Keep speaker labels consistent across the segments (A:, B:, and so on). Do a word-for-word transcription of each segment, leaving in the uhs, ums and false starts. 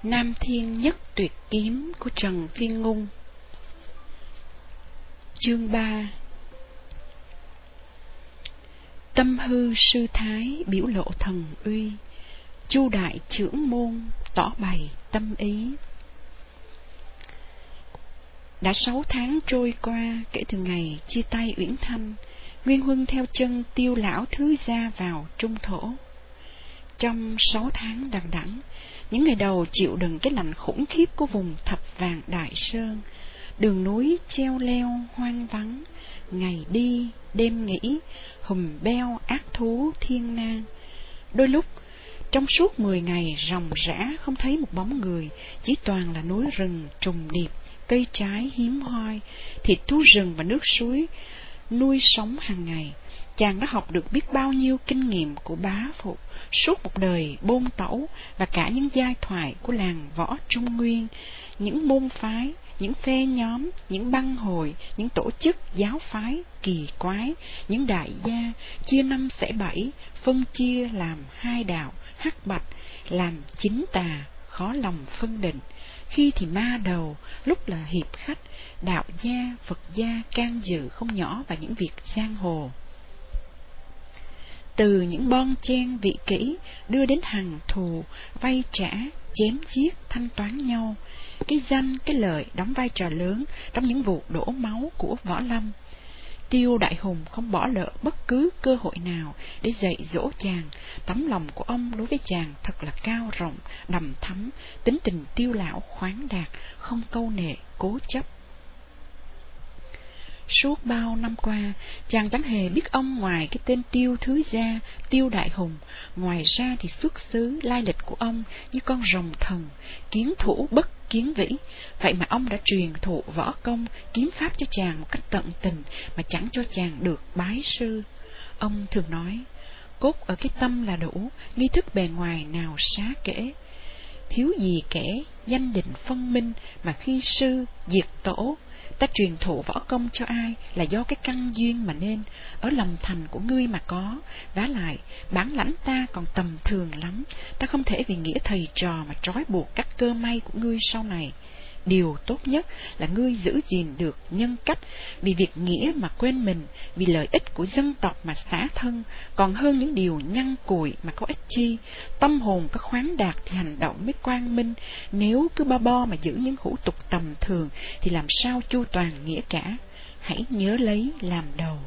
A: Nam Thiên Nhất Tuyệt Kiếm của Trần Viên Ngôn. Chương ba. Tâm hư sư thái biểu lộ thần uy, Chu đại trưởng môn tỏ bày tâm ý. Đã sáu tháng trôi qua kể từ ngày chia tay Uyển Thanh, Nguyên Huân theo chân Tiêu lão thứ gia vào Trung Thổ. Trong sáu tháng đằng đẵng, những ngày đầu chịu đựng cái lạnh khủng khiếp của vùng Thập Vàng Đại Sơn, đường núi treo leo hoang vắng, ngày đi đêm nghỉ, hùm beo ác thú thiên nan. Đôi lúc trong suốt mười ngày ròng rã không thấy một bóng người, chỉ toàn là núi rừng trùng điệp, cây trái hiếm hoi, thịt thú rừng và nước suối nuôi sống hàng ngày. Chàng đã học được biết bao nhiêu kinh nghiệm của bá phụ suốt một đời bôn tẩu, và cả những giai thoại của làng võ Trung Nguyên, những môn phái, những phe nhóm, những băng hội, những tổ chức giáo phái kỳ quái, những đại gia chia năm xẻ bảy, phân chia làm hai đạo hắc bạch, làm chính tà khó lòng phân định. Khi thì ma đầu, lúc là hiệp khách, đạo gia, Phật gia can dự không nhỏ vào những việc giang hồ. Từ những bon chen vị kỷ đưa đến hằn thù, vay trả, chém giết, thanh toán nhau. Cái danh, cái lợi đóng vai trò lớn trong những vụ đổ máu của võ lâm. Tiêu Đại Hùng không bỏ lỡ bất cứ cơ hội nào để dạy dỗ chàng. Tấm lòng của ông đối với chàng thật là cao rộng, đầm thắm, tính tình Tiêu lão khoáng đạt, không câu nệ, cố chấp. Suốt bao năm qua, chàng chẳng hề biết ông ngoài cái tên Tiêu thứ gia, Tiêu Đại Hùng. Ngoài ra thì xuất xứ lai lịch của ông như con rồng thần, kiến thủ bất kiến vĩ. Vậy mà ông đã truyền thụ võ công, kiếm pháp cho chàng một cách tận tình, mà chẳng cho chàng được bái sư. Ông thường nói, cốt ở cái tâm là đủ, nghi thức bề ngoài nào xá kể. Thiếu gì kẻ danh định phân minh, mà khi sư diệt tổ. Ta truyền thụ võ công cho ai là do cái căn duyên mà nên, ở lòng thành của ngươi mà có. Vả lại, bản lãnh ta còn tầm thường lắm, ta không thể vì nghĩa thầy trò mà trói buộc các cơ may của ngươi sau này. Điều tốt nhất là ngươi giữ gìn được nhân cách, vì việc nghĩa mà quên mình, vì lợi ích của dân tộc mà xả thân, còn hơn những điều nhăn cùi mà có ích chi. Tâm hồn có khoáng đạt thì hành động mới quang minh, nếu cứ bo bo mà giữ những hữu tục tầm thường thì làm sao chu toàn nghĩa cả. Hãy nhớ lấy làm đầu.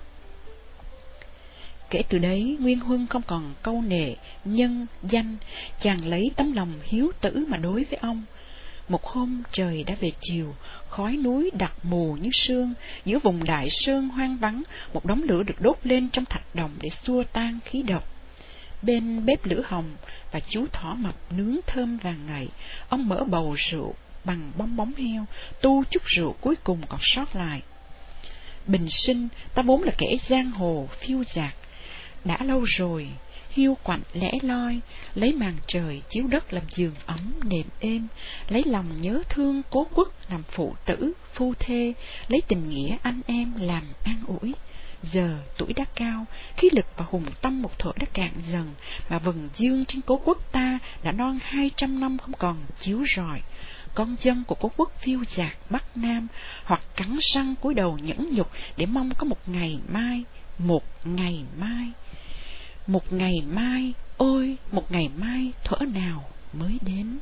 A: Kể từ đấy, Nguyên Huân không còn câu nệ nhân danh, chàng lấy tấm lòng hiếu tử mà đối với ông. Một hôm trời đã về chiều, khói núi đặc mù như sương, giữa vùng đại sơn hoang vắng, một đống lửa được đốt lên trong thạch đồng để xua tan khí độc. Bên bếp lửa hồng và chú thỏ mập nướng thơm vàng ngậy, ông mở bầu rượu bằng bong bóng heo, tu chút rượu cuối cùng còn sót lại. Bình sinh, ta vốn là kẻ giang hồ phiêu dạt, đã lâu rồi hiu quạnh lẻ loi, lấy màn trời chiếu đất làm giường ấm nệm êm, lấy lòng nhớ thương cố quốc làm phụ tử phu thê, lấy tình nghĩa anh em làm an ủi. Giờ tuổi đã cao, khí lực và hùng tâm một thuở đã cạn dần, mà vầng dương trên cố quốc ta đã non hai trăm năm không còn chiếu rọi. Con dân của cố quốc phiêu dạt Bắc Nam, hoặc cắn răng cúi đầu nhẫn nhục để mong có một ngày mai, một ngày mai. Một ngày mai, ôi, một ngày mai thuở nào mới đến.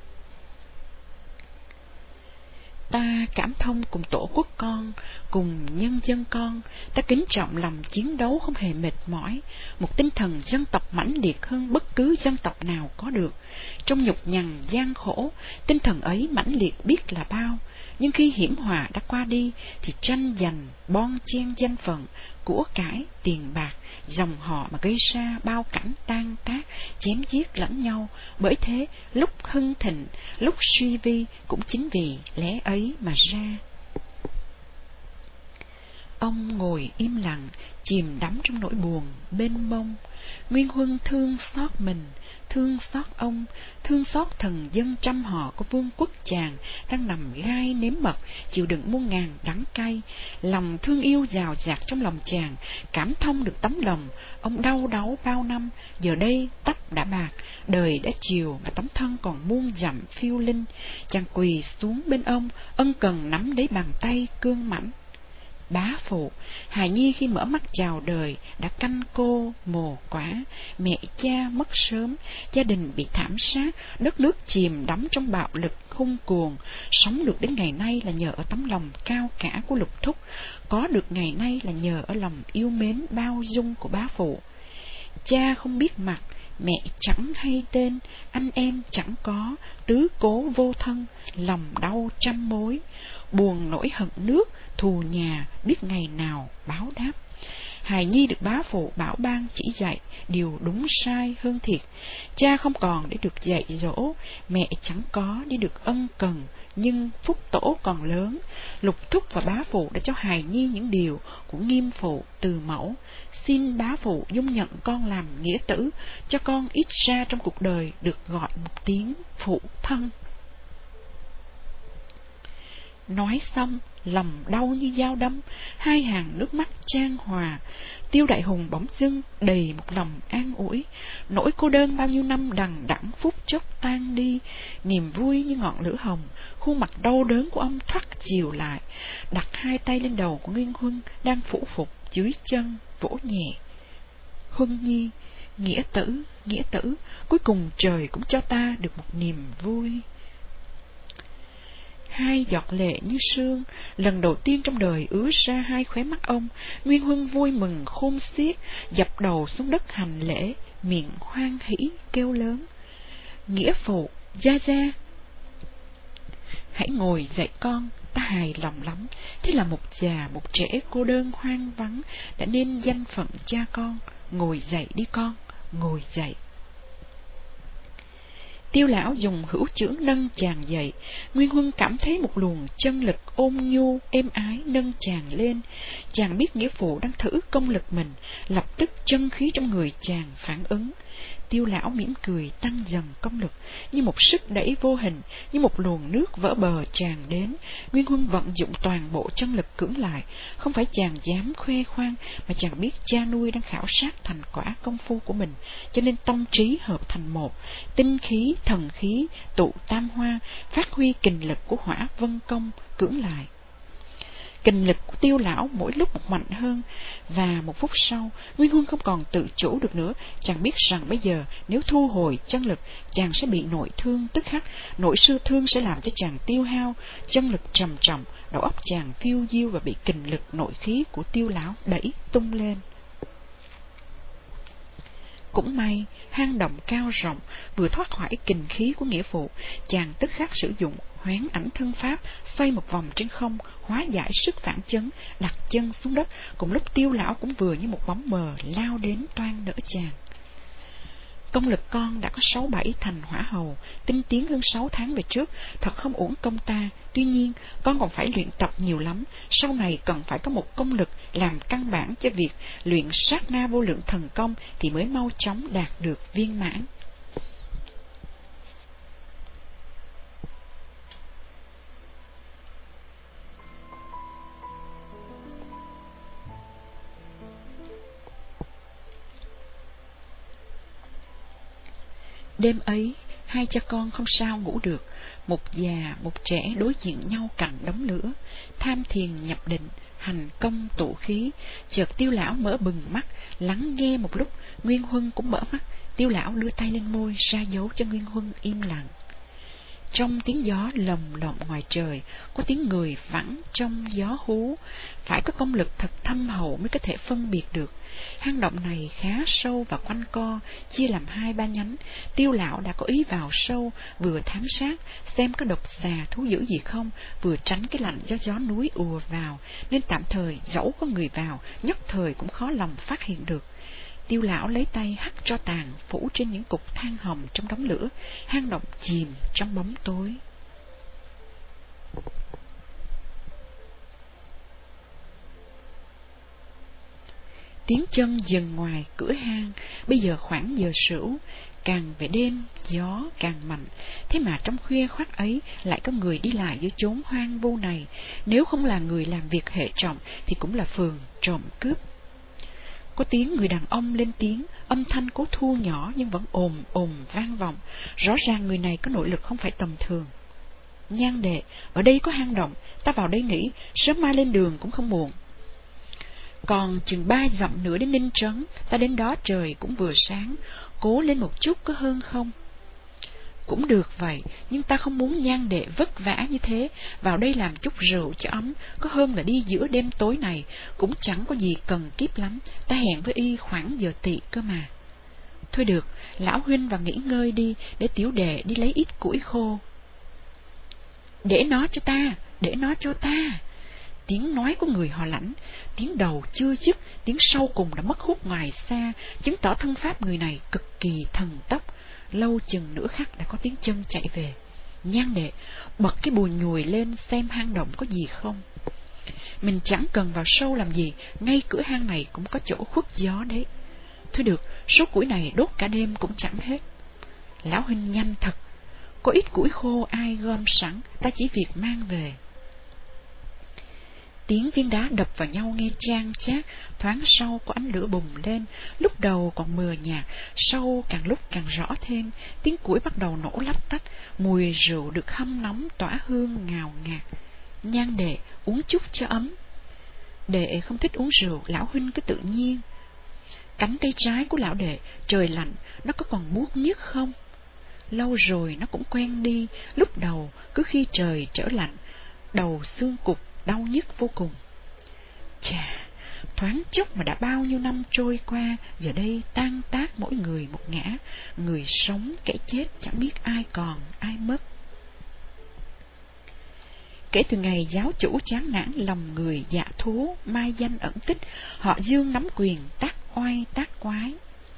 A: Ta cảm thông cùng tổ quốc con, cùng nhân dân con, ta kính trọng lòng chiến đấu không hề mệt mỏi, một tinh thần dân tộc mãnh liệt hơn bất cứ dân tộc nào có được. Trong nhục nhằn gian khổ, tinh thần ấy mãnh liệt biết là bao, nhưng khi hiểm họa đã qua đi thì tranh giành, bon chen danh phận, của cải, tiền bạc, dòng họ mà gây ra bao cảnh tan tác, chém giết lẫn nhau. Bởi thế, lúc hưng thịnh, lúc suy vi cũng chính vì lẽ ấy mà ra. Ông ngồi im lặng, chìm đắm trong nỗi buồn mênh mông. Nguyên Huân thương xót mình, thương xót ông, thương xót thần dân trăm họ của vương quốc chàng đang nằm gai nếm mật, chịu đựng muôn ngàn đắng cay. Lòng thương yêu dào dạt trong lòng chàng, cảm thông được tấm lòng ông đau đáu bao năm. Giờ đây tóc đã bạc, đời đã chiều, mà tấm thân còn muôn dặm phiêu linh. Chàng quỳ xuống bên ông, ân cần nắm lấy bàn tay cương mãnh. Bá phụ, hài nhi khi mở mắt chào đời đã canh cô mồ quả, mẹ cha mất sớm, gia đình bị thảm sát, đất nước chìm đắm trong bạo lực hung cuồng. Sống được đến ngày nay là nhờ ở tấm lòng cao cả của Lục thúc, có được ngày nay là nhờ ở lòng yêu mến bao dung của bá phụ. Cha không biết mặt, mẹ chẳng hay tên, anh em chẳng có, tứ cố vô thân, lòng đau trăm mối. Buồn nỗi hận nước, thù nhà, biết ngày nào báo đáp. Hài nhi được bá phụ bảo ban chỉ dạy, điều đúng sai hơn thiệt. Cha không còn để được dạy dỗ, mẹ chẳng có để được ân cần, nhưng phúc tổ còn lớn. Lục thúc và bá phụ đã cho hài nhi những điều của nghiêm phụ từ mẫu. Xin bá phụ dung nhận con làm nghĩa tử, cho con ít ra trong cuộc đời được gọi một tiếng phụ thân. Nói xong, lòng đau như dao đâm, hai hàng nước mắt chan hòa. Tiêu Đại Hùng bỗng dưng đầy một lòng an ủi, nỗi cô đơn bao nhiêu năm đằng đẵng phút chốc tan đi, niềm vui như ngọn lửa hồng. Khuôn mặt đau đớn của ông thoắt dịu lại, đặt hai tay lên đầu của Nguyên Huân đang phủ phục dưới chân, vỗ nhẹ. Huân nhi, nghĩa tử, nghĩa tử, cuối cùng trời cũng cho ta được một niềm vui. Hai giọt lệ như sương lần đầu tiên trong đời ứa ra hai khóe mắt ông. Nguyên Huân vui mừng khôn xiết, dập đầu xuống đất hành lễ, miệng hoan hỉ kêu lớn: Nghĩa phụ, gia gia, hãy ngồi dậy con, ta hài lòng lắm. Thế là một già một trẻ cô đơn hoang vắng đã nên danh phận cha con. Ngồi dậy đi con, ngồi dậy. Tiêu lão dùng hữu chưởng nâng chàng dậy. Nguyên Huân cảm thấy một luồng chân lực ôn nhu êm ái nâng chàng lên. Chàng biết nghĩa phụ đang thử công lực mình, lập tức chân khí trong người chàng phản ứng. Tiêu lão mỉm cười tăng dần công lực, như một sức đẩy vô hình, như một luồng nước vỡ bờ tràn đến. Nguyên Huân vận dụng toàn bộ chân lực cưỡng lại. Không phải chàng dám khoe khoang, mà chàng biết cha nuôi đang khảo sát thành quả công phu của mình, cho nên tâm trí hợp thành một, tinh khí thần khí tụ tam hoa, phát huy kình lực của Hỏa Vân Công cưỡng lại. Kình lực của Tiêu lão mỗi lúc một mạnh hơn, và một phút sau, Nguyên Huân không còn tự chủ được nữa. Chàng biết rằng bây giờ nếu thu hồi chân lực, chàng sẽ bị nội thương tức khắc. Nội sư thương sẽ làm cho chàng tiêu hao chân lực trầm trọng, đầu óc chàng phiêu diêu và bị kình lực nội khí của Tiêu lão đẩy tung lên. Cũng may, hang động cao rộng vừa thoát khỏi kình khí của nghĩa phụ, chàng tức khắc sử dụng hoán ảnh thân pháp, xoay một vòng trên không, hóa giải sức phản chấn, đặt chân xuống đất. Cùng lúc Tiêu lão cũng vừa như một bóng mờ lao đến toan đỡ chàng. Công lực con đã có sáu bảy thành hỏa hầu, tinh tiến hơn sáu tháng về trước, thật không uổng công ta. Tuy nhiên, con còn phải luyện tập nhiều lắm, sau này cần phải có một công lực làm căn bản cho việc luyện sát na vô lượng thần công thì mới mau chóng đạt được viên mãn. Đêm ấy, hai cha con không sao ngủ được. Một già, một trẻ đối diện nhau cạnh đống lửa, tham thiền nhập định, hành công tụ khí. Chợt Tiêu lão mở bừng mắt, lắng nghe một lúc. Nguyên Huân cũng mở mắt. Tiêu lão đưa tay lên môi, ra dấu cho Nguyên Huân im lặng. Trong tiếng gió lồng lộng ngoài trời, có tiếng người vẳng trong gió hú. Phải có công lực thật thâm hậu mới có thể phân biệt được. Hang động này khá sâu và quanh co, chia làm hai ba nhánh. Tiêu lão đã có ý vào sâu, vừa thám sát xem có độc xà thú dữ gì không, vừa tránh cái lạnh do gió núi ùa vào, nên tạm thời dẫu có người vào, nhất thời cũng khó lòng phát hiện được. Tiêu lão lấy tay hắt tro tàn phủ trên những cục than hồng trong đống lửa. Hang động chìm trong bóng tối. Tiếng chân dừng ngoài cửa hang. Bây giờ khoảng giờ sửu, càng về đêm gió càng mạnh, thế mà trong khuya khoắt ấy lại có người đi lại giữa chốn hoang vu này. Nếu không là người làm việc hệ trọng thì cũng là phường trộm cướp. Có tiếng người đàn ông lên tiếng, âm thanh cố thu nhỏ nhưng vẫn ồm ồm vang vọng. Rõ ràng người này có nội lực không phải tầm thường. Nhan đệ, ở đây có hang động, ta vào đây nghỉ, sớm mai lên đường cũng không muộn. Còn chừng ba dặm nữa đến Ninh Trấn, ta đến đó trời cũng vừa sáng, cố lên một chút có hơn không? Cũng được vậy, nhưng ta không muốn Nhan đệ vất vả như thế, vào đây làm chút rượu cho ấm, có hôm là đi giữa đêm tối này, cũng chẳng có gì cần kiếp lắm, ta hẹn với y khoảng giờ tỵ cơ mà. Thôi được, lão huynh và nghỉ ngơi đi, để tiểu đệ đi lấy ít củi khô. Để nó cho ta, để nó cho ta. Tiếng nói của người họ Lãnh, tiếng đầu chưa dứt, tiếng sau cùng đã mất hút ngoài xa, chứng tỏ thân pháp người này cực kỳ thần tốc. Lâu chừng nửa khắc đã có tiếng chân chạy về. Nhan đệ, bật cái bùi nhùi lên xem hang động có gì không. Mình chẳng cần vào sâu làm gì, ngay cửa hang này cũng có chỗ khuất gió đấy. Thôi được, số củi này đốt cả đêm cũng chẳng hết. Lão huynh nhanh thật, có ít củi khô ai gom sẵn, ta chỉ việc mang về. Tiếng viên đá đập vào nhau nghe chan chát, thoáng sau có ánh lửa bùng lên, lúc đầu còn mờ nhạt, sau càng lúc càng rõ thêm, tiếng củi bắt đầu nổ lách tách, mùi rượu được hâm nóng tỏa hương ngào ngạt. Nhan đệ, uống chút cho ấm. Đệ không thích uống rượu, lão huynh cứ tự nhiên. Cánh tay trái của lão đệ, trời lạnh, nó có còn buốt nhức không? Lâu rồi nó cũng quen đi, lúc đầu cứ khi trời trở lạnh, đầu xương cục đau nhức vô cùng. Chà, thoáng chốc mà đã bao nhiêu năm trôi qua, giờ đây tan tác mỗi người một ngã, người sống kẻ chết chẳng biết ai còn ai mất. Kể từ ngày giáo chủ chán nản lòng người dạ thú, mai danh ẩn tích, họ Dương nắm quyền tác oai tác quái.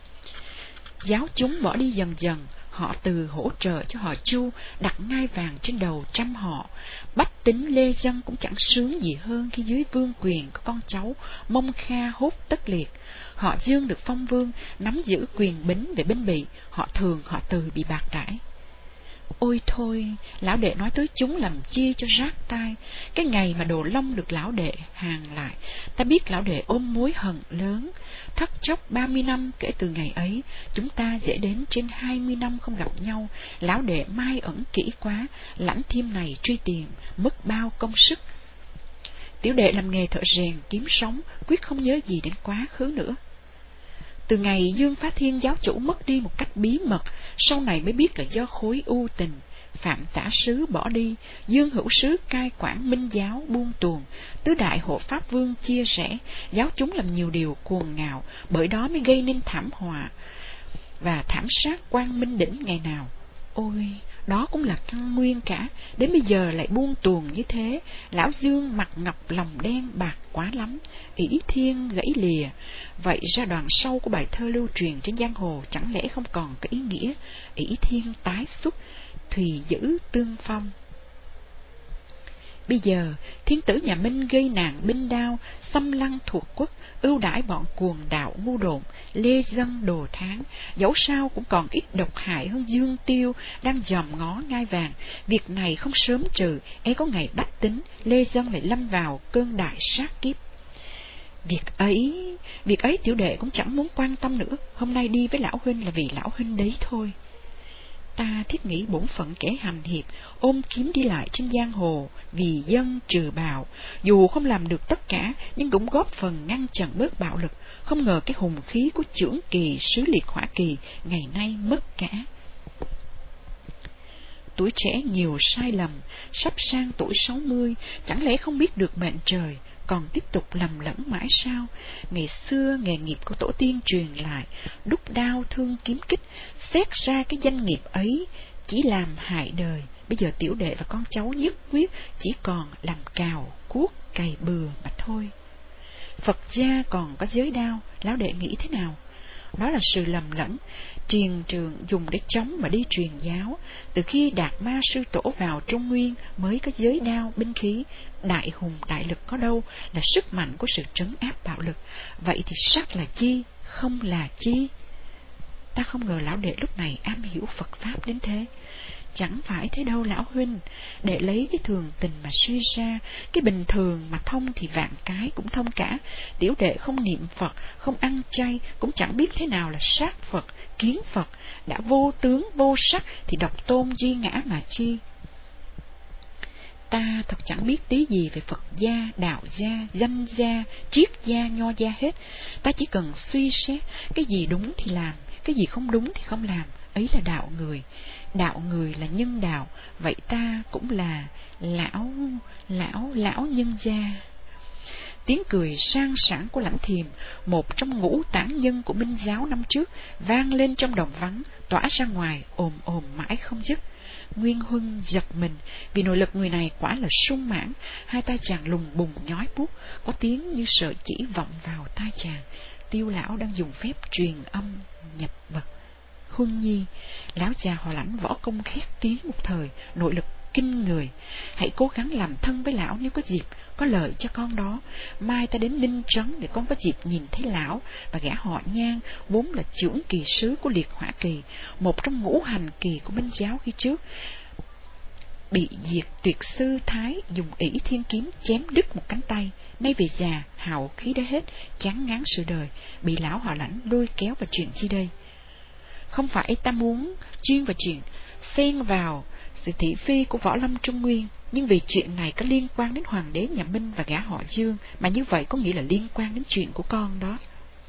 A: Giáo chúng bỏ đi dần dần, họ Từ hỗ trợ cho họ Chu đặt ngai vàng trên đầu trăm họ. Bách tính lê dân cũng chẳng sướng gì hơn khi dưới vương quyền có con cháu Mông Kha Hốt Tất Liệt. Họ Dương được phong vương, nắm giữ quyền bính về binh bị, họ Thường họ Từ bị bạc đãi. Ôi thôi, lão đệ nói tới chúng làm chi cho rát tai. Cái ngày mà Đồ Long được lão đệ hàng lại, ta biết lão đệ ôm mối hận lớn. Thất chốc ba mươi năm kể từ ngày ấy, chúng ta dễ đến trên hai mươi năm không gặp nhau. Lão đệ mai ẩn kỹ quá, Lãnh Thiêm này truy tìm, mất bao công sức. Tiểu đệ làm nghề thợ rèn kiếm sống, quyết không nhớ gì đến quá khứ nữa. Từ ngày Dương Phá Thiên giáo chủ mất đi một cách bí mật, sau này mới biết là do khối u tình. Phạm Tả Sứ bỏ đi, Dương Hữu Sứ cai quản Minh giáo buông tuồng, tứ đại hộ pháp vương chia rẽ, giáo chúng làm nhiều điều cuồng ngạo, bởi đó mới gây nên thảm họa và thảm sát Quang Minh Đỉnh ngày nào. Ôi, đó cũng là căn nguyên cả, đến bây giờ lại buông tuồng như thế. Lão Dương mặt ngọc lòng đen bạc quá lắm, ỷ thiên gãy lìa. Vậy ra đoạn sau của bài thơ lưu truyền trên giang hồ chẳng lẽ không còn có ý nghĩa ỷ thiên tái xuất, thùy giữ tương phong. Bây giờ thiên tử nhà Minh gây nạn binh đao, xâm lăng thuộc quốc, ưu đãi bọn cuồng đạo ngu độn, lê dân đồ tháng, dẫu sao cũng còn ít độc hại hơn Dương Tiêu đang dòm ngó ngai vàng. Việc này không sớm trừ, e có ngày bách tính, lê dân lại lâm vào cơn đại sát kiếp. Việc ấy, việc ấy tiểu đệ cũng chẳng muốn quan tâm nữa, hôm nay đi với lão huynh là vì lão huynh đấy thôi. Ta thiết nghĩ bổn phận kẻ hành hiệp, ôm kiếm đi lại trên giang hồ, vì dân trừ bạo, dù không làm được tất cả, nhưng cũng góp phần ngăn chặn bớt bạo lực. Không ngờ cái hùng khí của chưởng kỳ sứ liệt hỏa kỳ ngày nay mất cả. Tuổi trẻ nhiều sai lầm, sắp sang tuổi sáu mươi, chẳng lẽ không biết được mệnh trời, còn tiếp tục lầm lẫn mãi sao? Ngày xưa nghề nghiệp của tổ tiên truyền lại, đúc đao thương kiếm kích, xét ra cái danh nghiệp ấy chỉ làm hại đời. Bây giờ tiểu đệ và con cháu nhất quyết chỉ còn làm cào, cuốc, cày bừa mà thôi. Phật gia còn có giới đao, lão đệ nghĩ thế nào? Đó là sự lầm lẫn. Triền trường dùng để chống mà đi truyền giáo. Từ khi Đạt Ma sư tổ vào Trung Nguyên mới có giới đao, binh khí. Đại hùng đại lực có đâu là sức mạnh của sự trấn áp bạo lực. Vậy thì sắc là chi, không là chi? Ta không ngờ lão đệ lúc này am hiểu Phật Pháp đến thế. Chẳng phải thế đâu lão huynh. Để lấy cái thường tình mà suy ra, cái bình thường mà thông thì vạn cái cũng thông cả. Tiểu đệ không niệm Phật, không ăn chay, cũng chẳng biết thế nào là sát Phật, kiến Phật. Đã vô tướng vô sắc thì độc tôn duy ngã mà chi. Ta thật chẳng biết tí gì về Phật gia, đạo gia, danh gia, triết gia, nho gia hết. Ta chỉ cần suy xét, cái gì đúng thì làm, cái gì không đúng thì không làm. Ấy là đạo người. Đạo người là nhân đạo. Vậy ta cũng là lão, lão, lão nhân gia. Tiếng cười sang sảng của Lãnh Thiềm, một trong ngũ tản nhân của Minh giáo năm trước, vang lên trong đồng vắng, tỏa ra ngoài, ồm ồm mãi không dứt. Nguyên Huân giật mình, vì nội lực người này quả là sung mãn. Hai tay chàng lùng bùng nhói buốt, có tiếng như sợi chỉ vọng vào tai chàng. Tiêu lão đang dùng phép truyền âm nhập bậc. Huân nhi, lão già họ Lãnh võ công khét tiếng một thời, nội lực kinh người. Hãy cố gắng làm thân với lão nếu có dịp, có lợi cho con đó. Mai ta đến Ninh Trấn để con có dịp nhìn thấy lão và gã họ Nhan, vốn là trưởng kỳ sứ của Liệt Hỏa Kỳ, một trong ngũ hành kỳ của Minh giáo khi trước. Bị diệt tuyệt sư Thái dùng ỷ thiên kiếm chém đứt một cánh tay, nay về già hào khí đã hết, chán ngán sự đời, bị lão họ Lãnh lôi kéo vào chuyện chi đây? Không phải ta muốn chuyên vào chuyện xen vào sự thị phi của võ lâm Trung Nguyên, nhưng vì chuyện này có liên quan đến hoàng đế nhà Minh và gã họ Dương, mà như vậy có nghĩa là liên quan đến chuyện của con đó.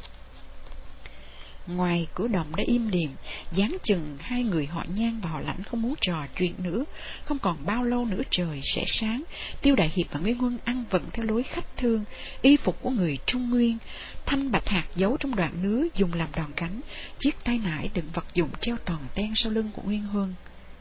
A: Ngoài cửa động đã im lìm, dáng chừng hai người họ Nhan và họ Lãnh không muốn trò chuyện nữa. Không còn bao lâu nữa trời sẽ sáng. Tiêu Đại Hiệp và Nguyên Huân ăn vận theo lối khách thương, y phục của người Trung Nguyên, thanh bạch hạt giấu trong đoạn nứa dùng làm đòn gánh, chiếc tay nải đựng vật dụng treo toàn ten sau lưng của Nguyên Huân.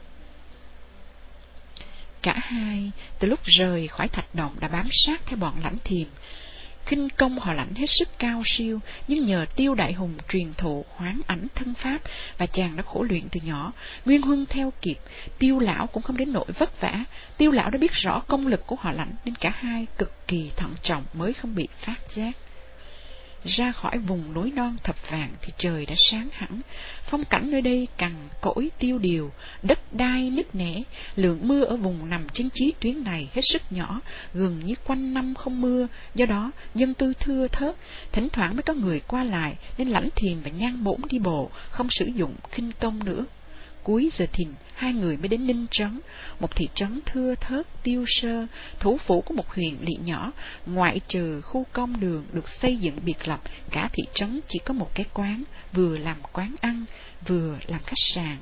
A: Cả hai từ lúc rời khỏi thạch động đã bám sát theo bọn Lãnh Thiềm. Khinh công họ Lãnh hết sức cao siêu, nhưng nhờ Tiêu Đại Hùng truyền thụ hoán ảnh thân pháp và chàng đã khổ luyện từ nhỏ, Nguyên Huân theo kịp. Tiêu lão cũng không đến nỗi vất vả. Tiêu lão đã biết rõ công lực của họ Lãnh nên cả hai cực kỳ thận trọng mới không bị phát giác. Ra khỏi vùng núi non thập vạn thì trời đã sáng hẳn. Phong cảnh nơi đây cằn cỗi tiêu điều, đất đai nứt nẻ. Lượng mưa ở vùng nằm trên chí tuyến này hết sức nhỏ, gần như quanh năm không mưa. Do đó dân cư thưa thớt, thỉnh thoảng mới có người qua lại, nên Lãnh Thiềm và Nhan Bổn đi bộ, không sử dụng khinh công nữa. Cuối giờ thìn, hai người mới đến Ninh Trấn, một thị trấn thưa thớt tiêu sơ, thủ phủ của một huyện lỵ nhỏ. Ngoại trừ khu công đường được xây dựng biệt lập, cả thị trấn chỉ có một cái quán, vừa làm quán ăn, vừa làm khách sạn.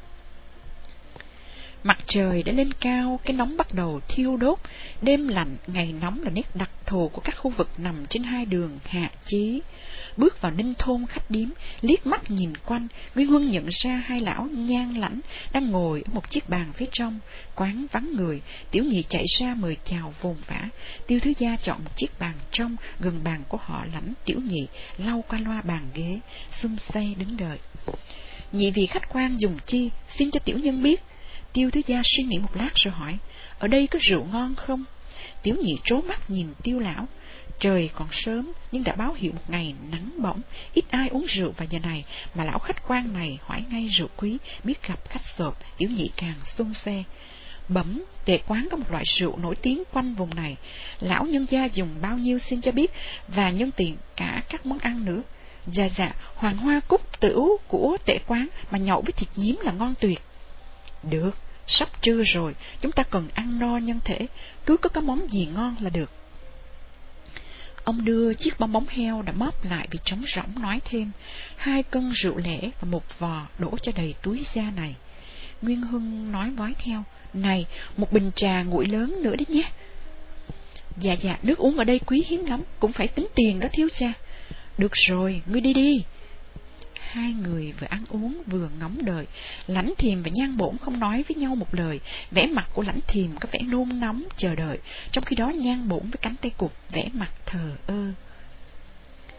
A: Mặt trời đã lên cao, cái nóng bắt đầu thiêu đốt. Đêm lạnh, ngày nóng là nét đặc thù của các khu vực nằm trên hai đường Hạ Chí. Bước vào Ninh Thôn khách điếm, liếc mắt nhìn quanh, Nguyên Huân nhận ra hai lão Nhan Lãnh đang ngồi ở một chiếc bàn phía trong. Quán vắng người, Tiểu Nhị chạy ra mời chào vồn vã. Tiêu Thứ Gia chọn một chiếc bàn trong gần bàn của họ Lãnh. Tiểu Nhị lau qua loa bàn ghế, xum xay đứng đợi. Nhị vị khách quan dùng chi, xin cho tiểu nhân biết. Tiêu Thứ Gia suy nghĩ một lát rồi hỏi, ở đây có rượu ngon không? Tiểu Nhị trố mắt nhìn Tiêu lão. Trời còn sớm nhưng đã báo hiệu một ngày nắng bỏng, ít ai uống rượu vào giờ này, mà lão khách quan này hỏi ngay rượu quý, biết gặp khách sộp. Tiểu Nhị càng xôn xe. Bẩm, Tề quán có một loại rượu nổi tiếng quanh vùng này, lão nhân gia dùng bao nhiêu xin cho biết, và nhân tiện cả các món ăn nữa. Dạ dạ, hoàng hoa cúc tửu của Tề quán mà nhậu với thịt nhím là ngon tuyệt. Được, sắp trưa rồi, chúng ta cần ăn no nhân thể, cứ có cái món gì ngon là được. Ông đưa chiếc bong bóng heo đã móp lại vì trống rỗng, nói thêm, hai cân rượu lẻ và một vò đổ cho đầy túi da này. Nguyên Huân nói vói theo, này, một bình trà nguội lớn nữa đấy nhé. Dạ dạ, nước uống ở đây quý hiếm lắm, cũng phải tính tiền đó thiếu gia. Được rồi, ngươi đi đi. Hai người vừa ăn uống vừa ngóng đợi. Lãnh Thiềm và Nhan Bổn không nói với nhau một lời. Vẻ mặt của Lãnh Thiềm có vẻ nôn nóng chờ đợi, trong khi đó Nhan Bổn với cánh tay cụt vẻ mặt thờ ơ.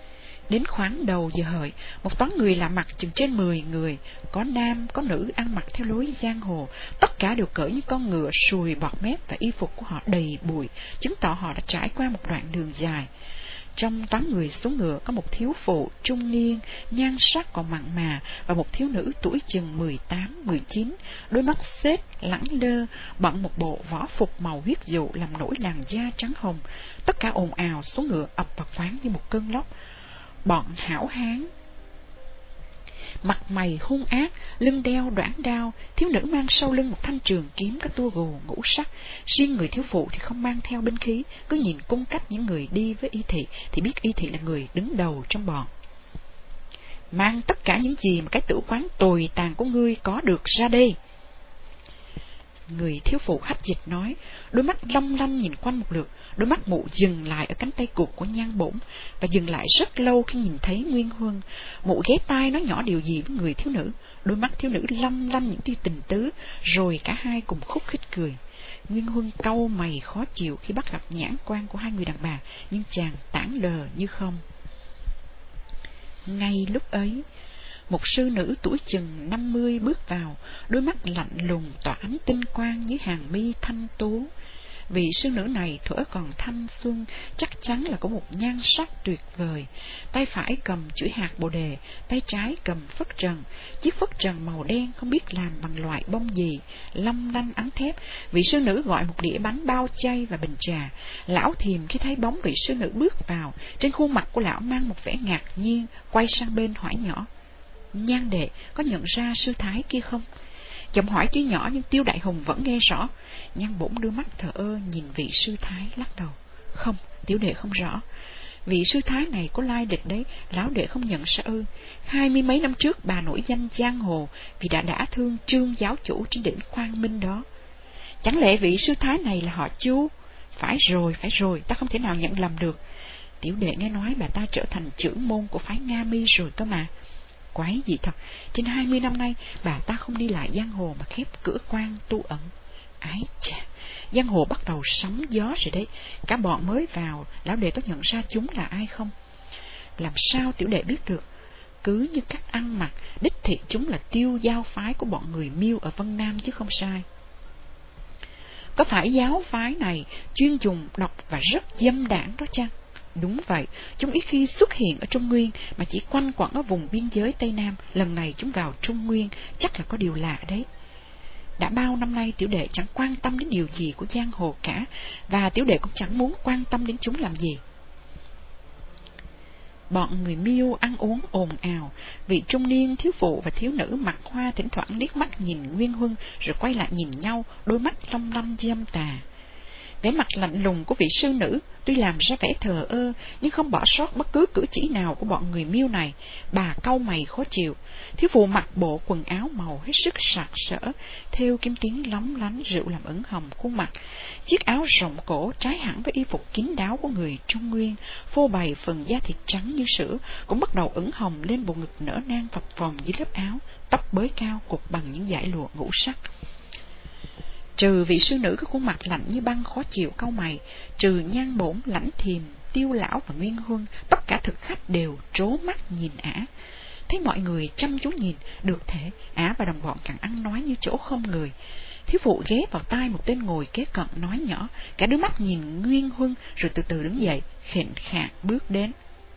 A: Đến khoảng đầu giờ hợi, một toán người lạ mặt chừng trên mười người, có nam, có nữ, ăn mặc theo lối giang hồ, tất cả đều cởi những con ngựa sùi bọt mép và y phục của họ đầy bụi, chứng tỏ họ đã trải qua một đoạn đường dài. Trong toán người xuống ngựa có một thiếu phụ trung niên, nhan sắc còn mặn mà, và một thiếu nữ tuổi chừng mười tám, mười chín, đôi mắt xếp lẳng lơ, bận một bộ võ phục màu huyết dụ làm nổi làn da trắng hồng. Tất cả ồn ào xuống ngựa ập vào quán như một cơn lốc. Bọn hảo hán mặt mày hung ác, lưng đeo đoản đao, thiếu nữ mang sau lưng một thanh trường kiếm có tua gù ngũ sắc. Riêng người thiếu phụ thì không mang theo binh khí, cứ nhìn cung cách những người đi với Y Thị thì biết Y Thị là người đứng đầu trong bọn. Mang tất cả những gì mà cái tử quán tồi tàn của ngươi có được ra đây. Người thiếu phụ hách dịch nói, đôi mắt long lanh nhìn quanh một lượt. Đôi mắt mụ dừng lại ở cánh tay cụt của Nhan Bổn, và dừng lại rất lâu khi nhìn thấy Nguyên Huân. Mụ ghé tai nói nhỏ điều gì với người thiếu nữ. Đôi mắt thiếu nữ long lanh những tia tình tứ, rồi cả hai cùng khúc khích cười. Nguyên Huân cau mày khó chịu khi bắt gặp nhãn quan của hai người đàn bà, nhưng chàng tản lờ như không. Ngay lúc ấy, một sư nữ tuổi chừng năm mươi bước vào, đôi mắt lạnh lùng tỏa ánh tinh quang như hàng mi thanh tú. Vị sư nữ này thuở còn thanh xuân, chắc chắn là có một nhan sắc tuyệt vời. Tay phải cầm chuỗi hạt bồ đề, tay trái cầm phất trần. Chiếc phất trần màu đen không biết làm bằng loại bông gì, long lanh ắn thép. Vị sư nữ gọi một đĩa bánh bao chay và bình trà. Lão Thiềm khi thấy bóng vị sư nữ bước vào, trên khuôn mặt của lão mang một vẻ ngạc nhiên, quay sang bên hỏi nhỏ: Nhan đệ có nhận ra sư thái kia không? Giọng hỏi tuy nhỏ nhưng Tiêu Đại Hùng vẫn nghe rõ. Nhan Bổn đưa mắt thờ ơ nhìn vị sư thái, lắc đầu: Không, tiểu đệ không rõ. Vị sư thái này có lai lịch đấy, lão đệ không nhận ra ư? Hai mươi mấy năm trước bà nổi danh giang hồ vì đã đả thương Trương giáo chủ trên đỉnh Quang Minh đó. Chẳng lẽ vị sư thái này là họ Chu? Phải rồi, phải rồi, ta không thể nào nhận lầm được. Tiểu đệ nghe nói bà ta trở thành trưởng môn của phái Nga Mi rồi cơ mà. Quái gì thật, trên hai mươi năm nay bà ta không đi lại giang hồ mà khép cửa quan tu ẩn. Ái chà, giang hồ bắt đầu sóng gió rồi đấy. Cả bọn mới vào, lão đệ có nhận ra chúng là ai không? Làm sao tiểu đệ biết được? Cứ như cách ăn mặc, đích thị chúng là Tiêu giáo phái của bọn người Miêu ở Vân Nam chứ không sai. Có phải giáo phái này chuyên dùng độc và rất dâm đảng đó chăng? Đúng vậy, chúng ít khi xuất hiện ở Trung Nguyên mà chỉ quanh quẩn ở vùng biên giới Tây Nam. Lần này chúng vào Trung Nguyên, chắc là có điều lạ đấy. Đã bao năm nay tiểu đệ chẳng quan tâm đến điều gì của giang hồ cả, và tiểu đệ cũng chẳng muốn quan tâm đến chúng làm gì. Bọn người Miêu ăn uống ồn ào, vị trung niên thiếu phụ và thiếu nữ mặc hoa thỉnh thoảng liếc mắt nhìn Nguyên Huân rồi quay lại nhìn nhau, đôi mắt long lanh dâm tà. Vẻ mặt lạnh lùng của vị sư nữ tuy làm ra vẻ thờ ơ nhưng không bỏ sót bất cứ cử chỉ nào của bọn người Miêu này. Bà cau mày khó chịu. Thiếu phụ mặc bộ quần áo màu hết sức sặc sỡ, thêu kim tuyến lóng lánh rượu làm ửng hồng khuôn mặt. Chiếc áo rộng cổ trái hẳn với y phục kín đáo của người Trung Nguyên, phô bày phần da thịt trắng như sữa, cũng bắt đầu ửng hồng lên bộ ngực nở nang phập phồng dưới lớp áo, tóc bới cao cột bằng những dải lụa ngũ sắc. Trừ vị sư nữ có khuôn mặt lạnh như băng khó chịu cau mày, trừ Nhan Bổn, Lãnh Thiềm, Tiêu lão và Nguyên Huân, tất cả thực khách đều trố mắt nhìn ả. Thấy mọi người chăm chú nhìn, được thể ả và đồng bọn càng ăn nói như chỗ không người. Thiếu phụ ghé vào tai một tên ngồi kế cận nói nhỏ, cả đứa mắt nhìn Nguyên Huân rồi từ từ đứng dậy, khệnh khạng bước đến.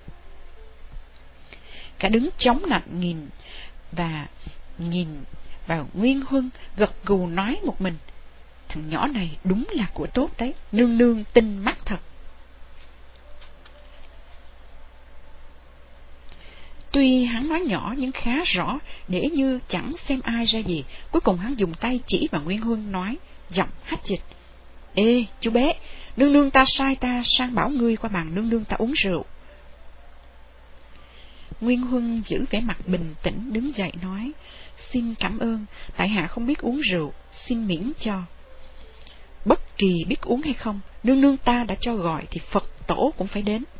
A: Cả đứng chống lạnh nhìn và nhìn vào Nguyên Huân, gật gù nói một mình: Thằng nhỏ này đúng là của tốt đấy, nương nương tinh mắt thật. Tuy hắn nói nhỏ nhưng khá rõ, để như chẳng xem ai ra gì. Cuối cùng hắn dùng tay chỉ vào Nguyên Huân nói, giọng hách dịch: Ê, chú bé, nương nương ta sai ta sang bảo ngươi qua bàn nương nương ta uống rượu. Nguyên Huân giữ vẻ mặt bình tĩnh đứng dậy nói: Xin cảm ơn, tại hạ không biết uống rượu, xin miễn cho. Bất kỳ biết uống hay không, nương nương ta đã cho gọi thì Phật tổ cũng phải đến.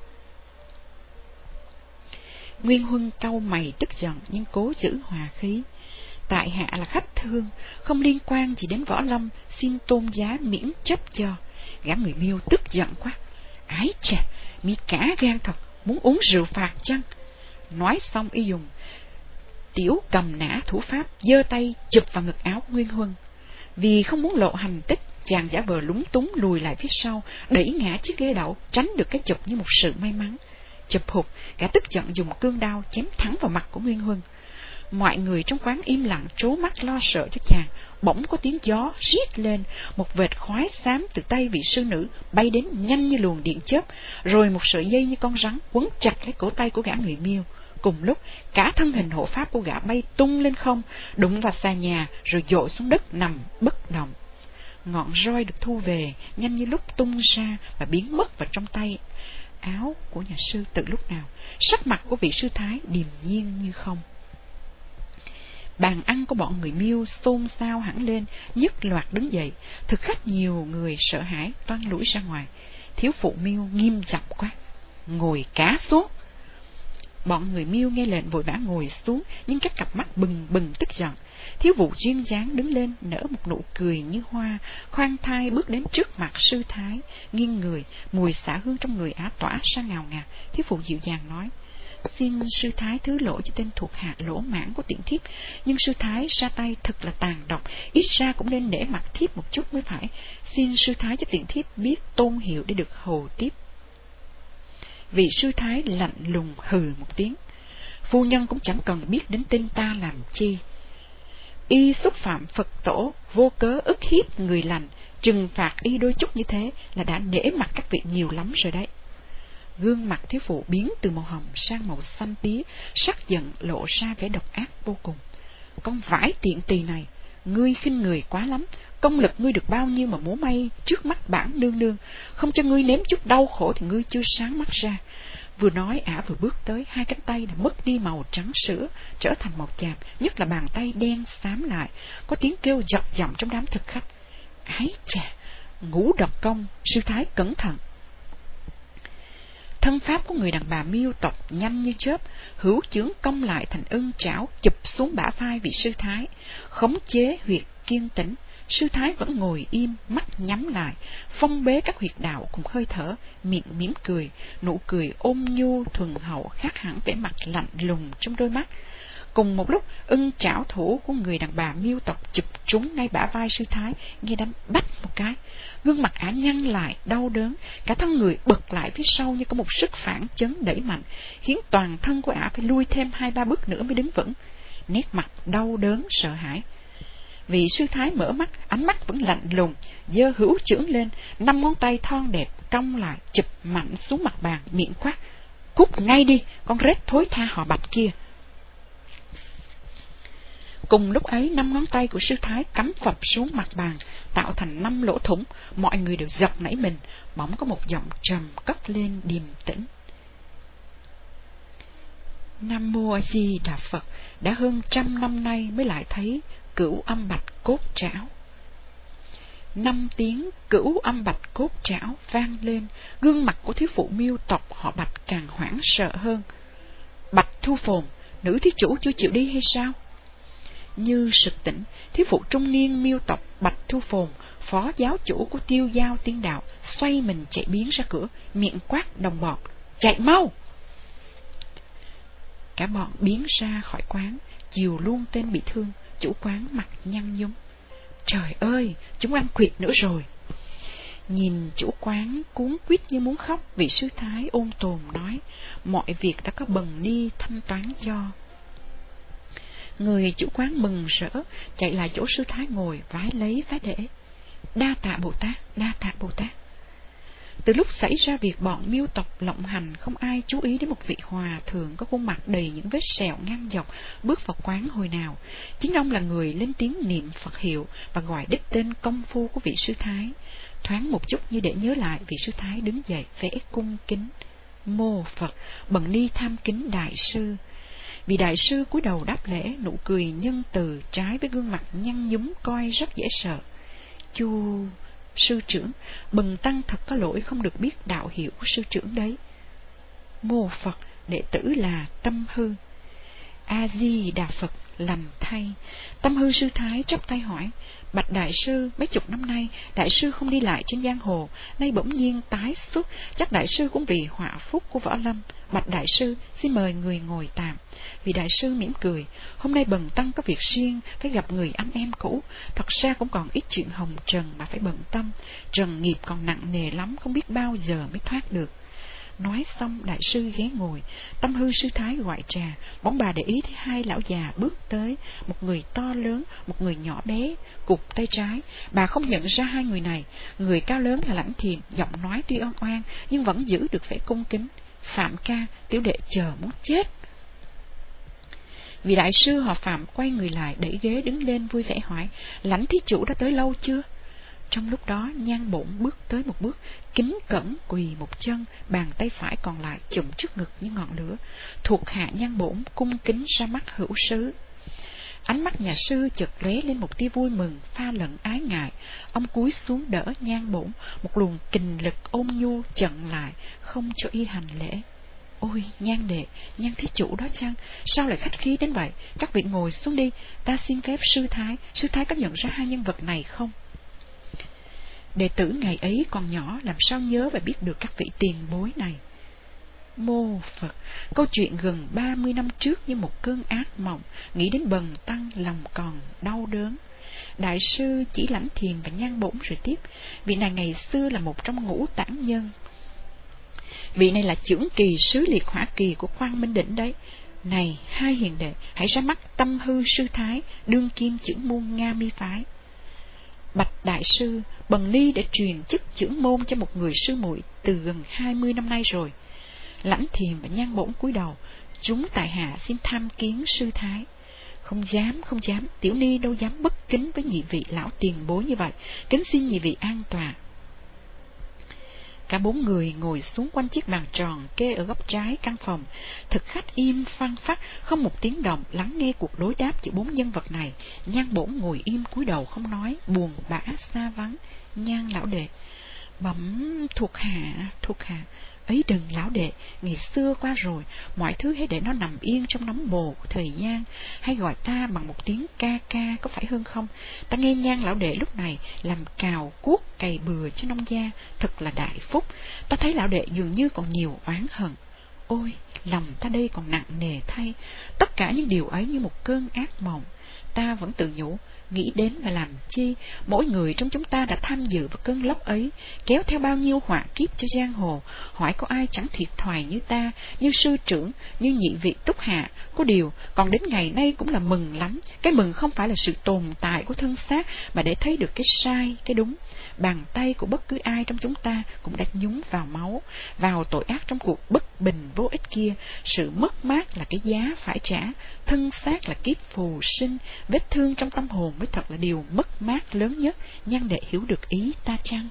A: Nguyên Huân cau mày tức giận nhưng cố giữ hòa khí. Tại hạ là khách thương, không liên quan gì đến võ lâm, xin tôn giá miễn chấp cho. Gã người Miêu tức giận quá: Ái chà, mi cả gan thật, muốn uống rượu phạt chăng? Nói xong y dùng tiểu cầm nã thủ pháp giơ tay chụp vào ngực áo Nguyên Huân. Vì không muốn lộ hành tích, chàng giả vờ lúng túng lùi lại phía sau, đẩy ngã chiếc ghế đậu, tránh được cái chụp như một sự may mắn. Chụp hụt, gã tức giận dùng cương đao chém thẳng vào mặt của Nguyên Huân. Mọi người trong quán im lặng trố mắt lo sợ cho chàng. Bỗng có tiếng gió rít lên, một vệt khói xám từ tay vị sư nữ bay đến nhanh như luồng điện chớp, rồi một sợi dây như con rắn quấn chặt lấy cổ tay của gã người Miêu. Cùng lúc, cả thân hình hộ pháp của gã bay tung lên không, đụng vào xà nhà rồi dội xuống đất nằm bất động. Ngọn roi được thu về nhanh như lúc tung ra và biến mất vào trong tay áo của nhà sư từ lúc nào. Sắc mặt của vị sư thái điềm nhiên như không. Bàn ăn của bọn người Miêu xôn xao hẳn lên, nhất loạt đứng dậy. Thực khách nhiều người sợ hãi toan lủi ra ngoài. Thiếu phụ Miêu nghiêm giọng quát: ngồi cá xuống. Bọn người Miêu nghe lệnh vội vã ngồi xuống, nhưng các cặp mắt bừng bừng tức giận. Thiếu vụ duyên dáng đứng lên, nở một nụ cười như hoa, khoan thai bước đến trước mặt sư thái, nghiêng người, mùi xả hương trong người ả tỏa ra ngào ngạt. Thiếu phụ dịu dàng nói: xin sư thái thứ lỗi cho tên thuộc hạ lỗ mãn của tiện thiếp, nhưng sư thái ra tay thật là tàn độc, ít ra cũng nên nể mặt thiếp một chút mới phải. Xin sư thái cho tiện thiếp biết tôn hiệu để được hầu tiếp. Vị sư thái lạnh lùng hừ một tiếng: phu nhân cũng chẳng cần biết đến tên ta làm chi. Y xúc phạm Phật tổ, vô cớ ức hiếp người lành, trừng phạt y đôi chút như thế là đã nể mặt các vị nhiều lắm rồi đấy. Gương mặt thiếu phụ biến từ màu hồng sang màu xanh tía, sắc giận lộ ra vẻ độc ác vô cùng. Con vãi tiện tỳ này, ngươi khinh người quá lắm. Công lực ngươi được bao nhiêu mà múa may trước mắt bản nương nương, không cho ngươi nếm chút đau khổ thì ngươi chưa sáng mắt ra. Vừa nói ả vừa bước tới, hai cánh tay đã mất đi màu trắng sữa, trở thành màu chàm, nhất là bàn tay đen xám lại. Có tiếng kêu giật giọng trong đám thực khách: ái chà, ngũ độc công, sư thái cẩn thận. Thân pháp của người đàn bà Miêu tộc nhanh như chớp, hữu chưởng cong lại thành ưng trảo chụp xuống bả vai vị sư thái, khống chế huyệt kiên tĩnh. Sư thái vẫn ngồi im, mắt nhắm lại, phong bế các huyệt đạo cùng hơi thở, miệng mỉm cười, nụ cười ôn nhu thuần hậu khác hẳn vẻ mặt lạnh lùng trong đôi mắt. Cùng một lúc, ưng trảo thủ của người đàn bà Miêu tộc chụp trúng ngay bả vai sư thái, nghe đánh bách một cái. Gương mặt ả nhăn lại đau đớn, cả thân người bật lại phía sau như có một sức phản chấn đẩy mạnh, khiến toàn thân của ả phải lui thêm hai ba bước nữa mới đứng vững, nét mặt đau đớn sợ hãi. Vị sư thái mở mắt, ánh mắt vẫn lạnh lùng, giơ hữu chưởng lên, năm ngón tay thon đẹp cong lại chụp mạnh xuống mặt bàn, miệng quát: cút ngay đi, con rết thối tha họ Bạch kia. Cùng lúc ấy, năm ngón tay của sư thái cắm phập xuống mặt bàn, tạo thành năm lỗ thủng. Mọi người đều giật nảy mình. Bỗng có một giọng trầm cất lên điềm tĩnh: Nam Mô A Di Đà Phật. Đã hơn trăm năm nay mới lại thấy Cửu Âm Bạch Cốt Trảo. Năm tiếng Cửu Âm Bạch Cốt Trảo vang lên, gương mặt của thiếu phụ Miêu tộc họ Bạch càng hoảng sợ hơn. Bạch Thu Phồn, nữ thí chủ chưa chịu đi hay sao? Như sực tỉnh, thiếu phụ trung niên Miêu tộc Bạch Thu Phồn, phó giáo chủ của Tiêu Giao Tiên Đạo, xoay mình chạy biến ra cửa, miệng quát đồng bọn: chạy mau! Cả bọn biến ra khỏi quán, chiều luôn tên bị thương. Chủ quán mặt nhăn nhúm: trời ơi, chúng ăn quỵt nữa rồi. Nhìn chủ quán cuống quýt như muốn khóc, vị sư thái ôn tồn nói: mọi việc đã có bần ni thanh toán cho. Người chủ quán mừng rỡ chạy lại chỗ sư thái ngồi, vái lấy vái để: đa tạ Bồ Tát, đa tạ Bồ Tát. Từ lúc xảy ra việc bọn Miêu tộc lộng hành, không ai chú ý đến một vị hòa thượng có khuôn mặt đầy những vết sẹo ngang dọc bước vào quán hồi nào. Chính ông là người lên tiếng niệm Phật hiệu và gọi đích tên công phu của vị sư thái. Thoáng một chút như để nhớ lại, vị sư thái đứng dậy vẽ cung kính: mô Phật, bần ni tham kính đại sư. Vị đại sư cúi đầu đáp lễ, nụ cười nhân từ trái với gương mặt nhăn nhúm coi rất dễ sợ: chu sư trưởng, bần tăng thật có lỗi không được biết đạo hiệu của sư trưởng đấy. Mô Phật, đệ tử là Tâm Hư. A Di Đà Phật, lành thay. Tâm hư sư thái chắp tay hỏi: Bạch đại sư, mấy chục năm nay đại sư không đi lại trên giang hồ, nay bỗng nhiên tái xuất, chắc đại sư cũng vì họa phúc của Võ Lâm. Bạch đại sư, xin mời người ngồi tạm. Vị đại sư mỉm cười: Hôm nay bần tăng có việc riêng, phải gặp người anh em cũ. Thật ra cũng còn ít chuyện hồng trần mà phải bận tâm. Trần nghiệp còn nặng nề lắm, không biết bao giờ mới thoát được. Nói xong đại sư ghé ngồi. Tâm hư sư thái gọi trà. Bỗng bà để ý thấy hai lão già bước tới, một người to lớn, một người nhỏ bé, cụp tay trái. Bà không nhận ra hai người này. Người cao lớn là Lãnh Thiềm, giọng nói tuy oan oan nhưng vẫn giữ được vẻ cung kính. Phạm ca, tiểu đệ chờ muốn chết. Vị đại sư họ Phạm quay người lại, đẩy ghế đứng lên vui vẻ hỏi: Lãnh thí chủ đã tới lâu chưa? Trong lúc đó Nhan Bổn bước tới một bước, kính cẩn quỳ một chân, bàn tay phải còn lại chụm trước ngực như ngọn lửa. Thuộc hạ Nhan Bổn cung kính ra mắt hữu sứ. Ánh mắt nhà sư chợt lóe lên một tia vui mừng pha lẫn ái ngại. Ông cúi xuống đỡ Nhan Bổn, một luồng kình lực ôn nhu chặn lại, không cho y hành lễ. Ôi Nhan đệ, Nhan thí chủ đó chăng? Sao lại khách khí đến vậy? Các vị ngồi xuống đi, ta xin phép sư thái. Sư thái có nhận ra hai nhân vật này không? Đệ tử ngày ấy còn nhỏ, làm sao nhớ và biết được các vị tiền bối này? Mô Phật, câu chuyện gần ba mươi năm trước như một cơn ác mộng, nghĩ đến bần tăng lòng còn đau đớn. Đại sư chỉ Lãnh Thiềm và Nhan Bổn rồi tiếp: Vị này ngày xưa là một trong ngũ tản nhân. Vị này là chưởng kỳ sứ liệt hỏa kỳ của Quang Minh Đỉnh đấy. Này hai hiền đệ, hãy ra mắt Tâm hư sư thái, đương kim chưởng môn Nga Mi phái. Bạch đại sư, bần ni đã truyền chức chưởng môn cho một người sư muội từ gần hai mươi năm nay rồi. Lãnh Thiềm và Nhan Bổn cúi đầu: Chúng tại hạ xin tham kiến sư thái. Không dám, không dám, tiểu ni đâu dám bất kính với nhị vị lão tiền bối như vậy, kính xin nhị vị an tọa. Cả bốn người ngồi xuống quanh chiếc bàn tròn kê ở góc trái căn phòng. Thực khách im phăng phắc, không một tiếng động, lắng nghe cuộc đối đáp giữa bốn nhân vật này. Nhan Bổn ngồi im cúi đầu không nói, buồn bã xa vắng. Nhan lão đệ: Bẩm thuộc hạ, thuộc hạ. Ấy đừng lão đệ, ngày xưa qua rồi, mọi thứ hãy để nó nằm yên trong nấm bồ của thời gian. Hay gọi ta bằng một tiếng ca ca có phải hơn không? Ta nghe Nhan lão đệ lúc này làm cào cuốc cày bừa cho nông gia, thật là đại phúc. Ta thấy lão đệ dường như còn nhiều oán hận. Ôi, lòng ta đây còn nặng nề thay. Tất cả những điều ấy như một cơn ác mộng. Ta vẫn tự nhủ, nghĩ đến và làm chi, mỗi người trong chúng ta đã tham dự vào cơn lốc ấy, kéo theo bao nhiêu họa kiếp cho giang hồ. Hỏi có ai chẳng thiệt thòi như ta, như sư trưởng, như nhị vị túc hạ. Có điều, còn đến ngày nay cũng là mừng lắm. Cái mừng không phải là sự tồn tại của thân xác, mà để thấy được cái sai, cái đúng. Bàn tay của bất cứ ai trong chúng ta cũng đã nhúng vào máu, vào tội ác trong cuộc bất bình vô ích kia. Sự mất mát là cái giá phải trả, thân xác là kiếp phù sinh, vết thương trong tâm hồn mới thật là điều mất mát lớn nhất. Nhan đệ hiểu được ý ta chăng?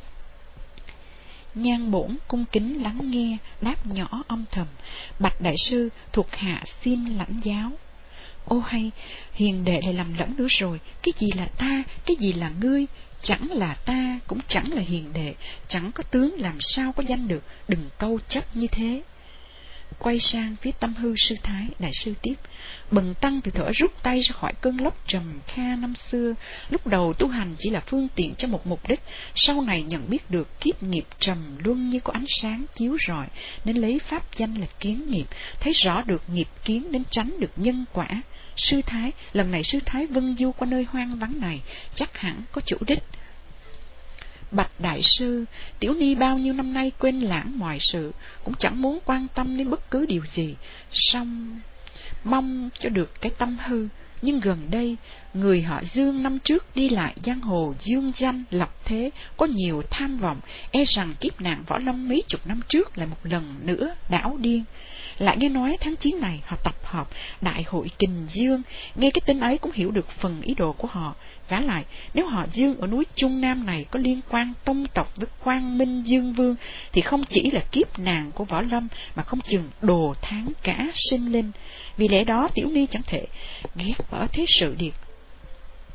A: Nhan Bổn cung kính lắng nghe, đáp nhỏ âm thầm: Bạch đại sư, thuộc hạ xin lãnh giáo. Ô hay, hiền đệ lại lầm lẫn nữa rồi. Cái gì là ta, cái gì là ngươi? Chẳng là ta, cũng chẳng là hiền đệ. Chẳng có tướng làm sao có danh được. Đừng câu chấp như thế. Quay sang phía Tâm hư sư thái, đại sư tiếp: Bần tăng từ thuở rút tay ra khỏi cơn lốc trầm kha năm xưa. Lúc đầu tu hành chỉ là phương tiện cho một mục đích, sau này nhận biết được kiếp nghiệp trầm luân như có ánh sáng chiếu rọi, nên lấy pháp danh là kiến nghiệp, thấy rõ được nghiệp kiến nên tránh được nhân quả. Sư thái, lần này sư thái vân du qua nơi hoang vắng này, chắc hẳn có chủ đích. Bạch đại sư, tiểu ni bao nhiêu năm nay quên lãng mọi sự, cũng chẳng muốn quan tâm đến bất cứ điều gì, song mong cho được cái tâm hư. Nhưng gần đây, người họ Dương năm trước đi lại giang hồ dương danh lập thế, có nhiều tham vọng, e rằng kiếp nạn võ lâm mấy chục năm trước lại một lần nữa đảo điên. Lại nghe nói tháng chín này họ tập hợp đại hội Kình Dương, nghe cái tin ấy cũng hiểu được phần ý đồ của họ. Vả lại, nếu họ Dương ở núi Trung Nam này có liên quan tông tộc với Quang Minh Dương Vương, thì không chỉ là kiếp nạn của võ lâm, mà không chừng đồ tháng cả sinh linh. Vì lẽ đó tiểu ni chẳng thể ghét bỏ thế sự điệt.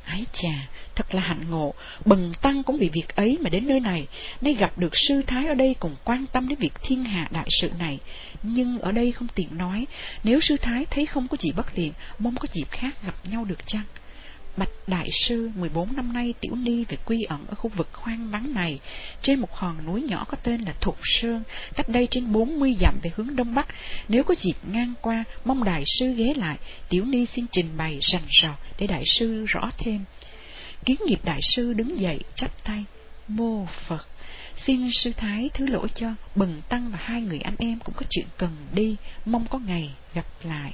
A: Ái chà, thật là hạnh ngộ, Bần tăng cũng vì việc ấy mà đến nơi này, nay gặp được sư thái ở đây cùng quan tâm đến việc thiên hạ đại sự này. Nhưng ở đây không tiện nói, nếu sư thái thấy không có gì bất tiện, mong có dịp khác gặp nhau được chăng? Bạch đại sư, mười bốn năm nay Tiểu Ni về quy ẩn ở khu vực hoang vắng này, trên một hòn núi nhỏ có tên là Thục Sơn, cách đây trên bốn mươi dặm về hướng đông bắc. Nếu có dịp ngang qua, mong đại sư ghé lại, Tiểu Ni xin trình bày rành rọt để đại sư rõ thêm. Kiến nghiệp đại sư đứng dậy chắp tay, mô Phật. Xin sư thái thứ lỗi cho, Bần tăng và hai người anh em cũng có chuyện cần đi, mong có ngày gặp lại.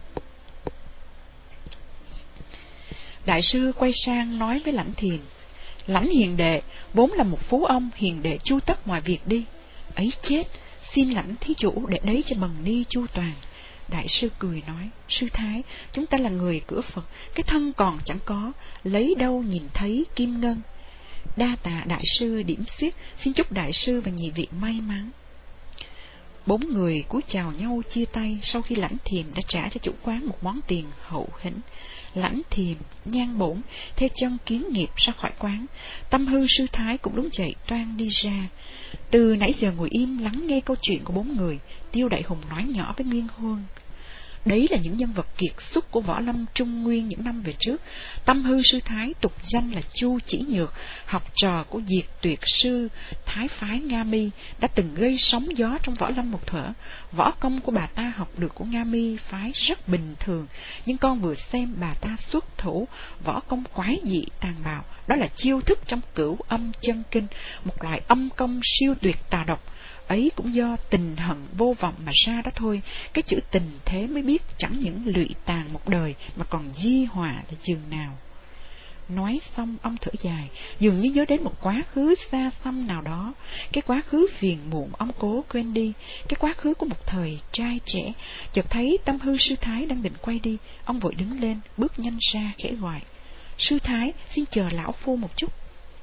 A: Đại sư quay sang nói với Lãnh Thiền, Lãnh hiền đệ, vốn là một phú ông, hiền đệ chu tất mọi việc đi. Ấy chết, xin Lãnh thí chủ để đấy cho Bần ni chu toàn. Đại sư cười nói, sư thái, chúng ta là người cửa Phật, cái thân còn chẳng có, lấy đâu nhìn thấy kim ngân. Đa tạ đại sư điểm xuyết, xin chúc đại sư và nhị vị may mắn. Bốn người cúi chào nhau chia tay sau khi Lãnh Thiềm đã trả cho chủ quán một món tiền hậu hĩnh. Lãnh Thiềm, Nhan Bổn theo chân Kiến Nghiệp ra khỏi quán. Tâm Hư sư thái cũng đứng dậy toan đi ra. Từ nãy giờ ngồi im lắng nghe câu chuyện của bốn người, Tiêu Đại Hùng nói nhỏ với Nguyên Huân, đấy là những nhân vật kiệt xuất của võ lâm Trung Nguyên những năm về trước. Tâm Hư sư thái tục danh là Chu Chỉ Nhược, học trò của Diệt Tuyệt sư Thái phái Nga Mi, đã từng gây sóng gió trong võ lâm một thuở. Võ công của bà ta học được của Nga Mi phái rất bình thường, nhưng con vừa xem bà ta xuất thủ võ công quái dị tàn bạo, đó là chiêu thức trong Cửu Âm Chân Kinh, một loại âm công siêu tuyệt tà độc. Ấy cũng do tình hận vô vọng mà ra đó thôi. Cái chữ tình thế mới biết chẳng những lụy tàn một đời mà còn di họa là chừng nào. Nói xong ông thở dài, dường như nhớ đến một quá khứ xa xăm nào đó. Cái quá khứ phiền muộn ông cố quên đi, cái quá khứ của một thời trai trẻ. Chợt thấy Tâm Hư sư thái đang định quay đi, ông vội đứng lên, bước nhanh ra khẽ gọi, sư thái, xin chờ lão phu một chút.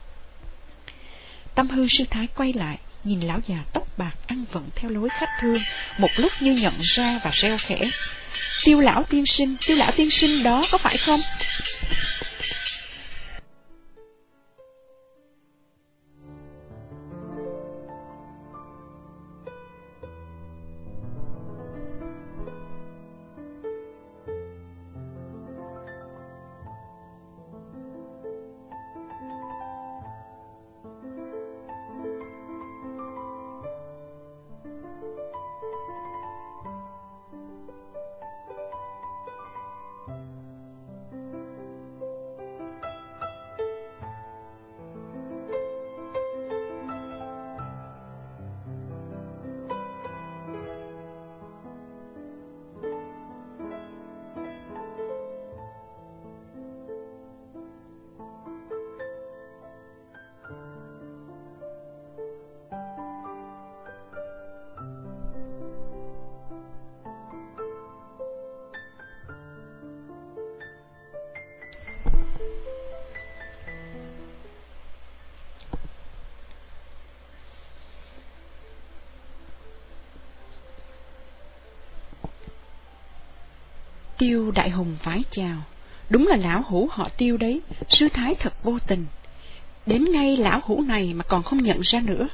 A: Tâm Hư sư thái quay lại, nhìn lão già tóc bạc ăn vận theo lối khách thương, một lúc như nhận ra và reo khẽ, Tiêu lão tiên sinh, Tiêu lão tiên sinh đó có phải không? Tiêu Đại Hùng vái chào, đúng là lão hữu họ Tiêu đấy, sư thái thật vô tình. Đến ngay lão hữu này mà còn không nhận ra nữa.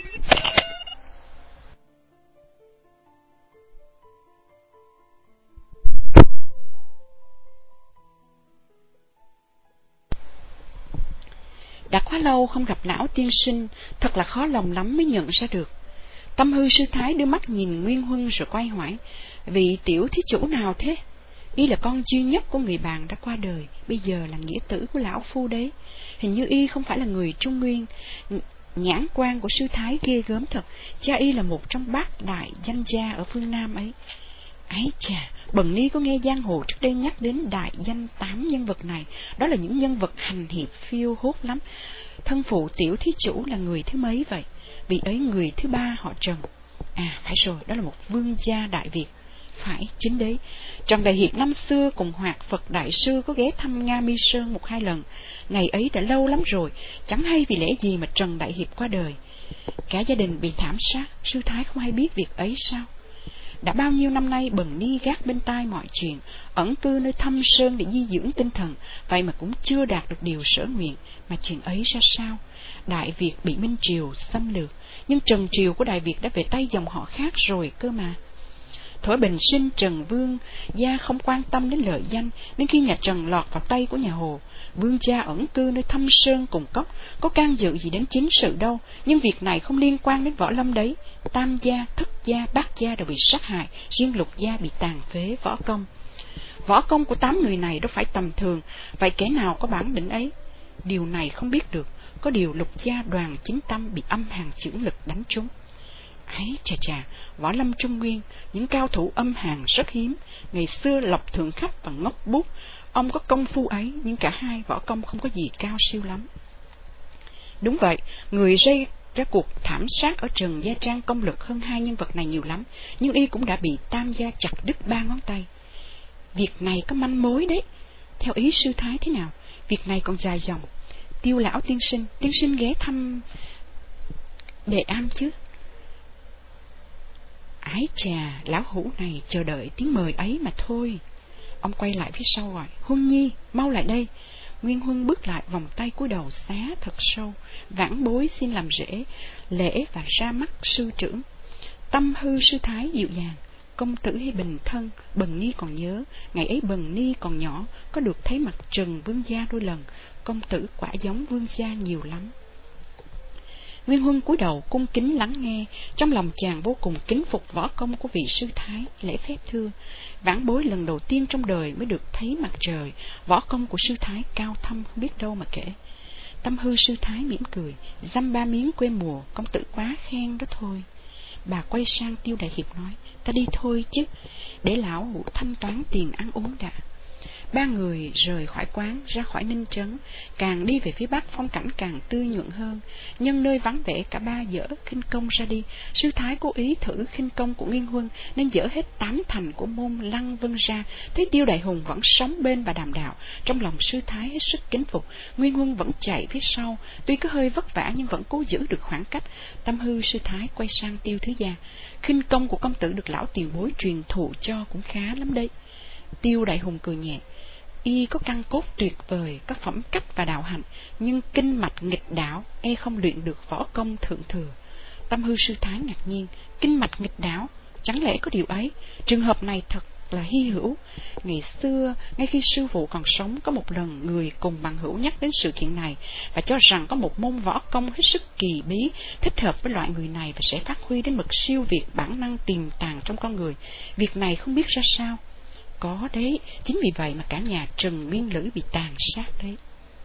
A: Đã quá lâu không gặp lão tiên sinh, thật là khó lòng lắm mới nhận ra được. Tâm Hư sư thái đưa mắt nhìn Nguyên Huân rồi quay hỏi, vị tiểu thí chủ nào thế? Y là con duy nhất của người bạn đã qua đời, bây giờ là nghĩa tử của lão phu đấy. Hình như y không phải là người Trung Nguyên. Nhãn quan của sư thái ghê gớm thật, cha y là một trong bát đại danh gia ở phương Nam ấy. Ái chà, Bần ni có nghe giang hồ trước đây nhắc đến đại danh tám nhân vật này, đó là những nhân vật hành hiệp phiêu hốt lắm. Thân phụ tiểu thí chủ là người thứ mấy vậy? Vị ấy người thứ ba họ Trần. À phải rồi, đó là một vương gia Đại Việt. Phải, chính đấy. Trần Đại Hiệp năm xưa cùng Hoạt Phật Đại Sư có ghé thăm Nga Mi Sơn một hai lần. Ngày ấy đã lâu lắm rồi, chẳng hay vì lẽ gì mà Trần Đại Hiệp qua đời. Cả gia đình bị thảm sát, sư thái không hay biết việc ấy sao? Đã bao nhiêu năm nay Bần Ni gác bên tai mọi chuyện, ẩn cư nơi thâm sơn để di dưỡng tinh thần, vậy mà cũng chưa đạt được điều sở nguyện. Mà chuyện ấy ra sao? Đại Việt bị Minh Triều xâm lược, nhưng Trần Triều của Đại Việt đã về tay dòng họ khác rồi cơ mà. Thuở bình sinh Trần Vương gia không quan tâm đến lợi danh, nên khi nhà Trần lọt vào tay của nhà Hồ, vương gia ẩn cư nơi thâm sơn cùng cốc, có can dự gì đến chính sự đâu. Nhưng việc này không liên quan đến Võ Lâm đấy. Tam gia, thất gia, bát gia đều bị sát hại, riêng Lục gia bị tàn phế võ công. Võ công của tám người này đâu phải tầm thường, vậy kẻ nào có bản lĩnh ấy? Điều này không biết được. Có điều Lục gia Đoàn Chính Tâm bị âm hàn chưởng lực đánh trúng. Ấy chà chà, Võ Lâm Trung Nguyên, những cao thủ âm hàn rất hiếm. Ngày xưa Lộc Thượng Khách và Ngốc Bút, ông có công phu ấy, nhưng cả hai võ công không có gì cao siêu lắm. Đúng vậy, người gây ra cuộc thảm sát ở Trần Gia Trang công lực hơn hai nhân vật này nhiều lắm, nhưng y cũng đã bị Tam gia chặt đứt ba ngón tay. Việc này có manh mối đấy. Theo ý sư thái thế nào? Việc này còn dài dòng. Tiêu lão tiên sinh, tiên sinh ghé thăm Đề Am chứ? Ái chà, lão hủ này chờ đợi tiếng mời ấy mà thôi. Ông quay lại phía sau gọi, Huân Nhi, mau lại đây. Nguyên Huân bước lại, vòng tay cúi đầu xá thật sâu, vãn bối xin làm rễ, lễ và ra mắt sư trưởng. Tâm hư sư thái dịu dàng, công tử hay bình thân, Bần Ni còn nhớ, ngày ấy Bần Ni còn nhỏ, có được thấy mặt Trần Vương gia đôi lần, công tử quả giống Vương gia nhiều lắm. Nguyên Huân cúi đầu cung kính lắng nghe, trong lòng chàng vô cùng kính phục võ công của vị sư thái, lễ phép thưa: vãn bối lần đầu tiên trong đời mới được thấy mặt trời, võ công của sư thái cao thâm không biết đâu mà kể. Tâm hư sư thái mỉm cười, dăm ba miếng quê mùa, công tử quá khen đó thôi. Bà quay sang Tiêu Đại Hiệp nói, ta đi thôi chứ, để lão hủ thanh toán tiền ăn uống đã. Ba người rời khỏi quán ra khỏi Ninh Trấn, càng đi về phía bắc phong cảnh càng tươi nhuận hơn. Nhân nơi vắng vẻ, cả ba dỡ khinh công ra đi. Sư thái cố ý thử khinh công của Nguyên Huân nên dỡ hết tám thành của môn Lăng Vân ra. Thấy Tiêu Đại Hùng vẫn sống bên và đàm đạo, trong lòng sư thái hết sức kính phục. Nguyên Huân vẫn chạy phía sau, tuy có hơi vất vả nhưng vẫn cố giữ được khoảng cách. Tâm hư sư thái quay sang Tiêu Thứ Gia, khinh công của công tử được lão tiền bối truyền thụ cho cũng khá lắm đấy. Tiêu Đại Hùng cười nhẹ, y có căn cốt tuyệt vời, có phẩm cách và đạo hạnh, nhưng kinh mạch nghịch đảo, e không luyện được võ công thượng thừa. Tâm hư sư thái ngạc nhiên, kinh mạch nghịch đảo, chẳng lẽ có điều ấy? Trường hợp này thật là hy hữu. Ngày xưa, ngay khi sư phụ còn sống, có một lần người cùng bằng hữu nhắc đến sự kiện này và cho rằng có một môn võ công hết sức kỳ bí, thích hợp với loại người này và sẽ phát huy đến bậc siêu việt bản năng tiềm tàng trong con người. Việc này không biết ra sao. Có đấy, chính vì vậy mà cả nhà Trần Nguyên Lữ bị tàn sát đấy.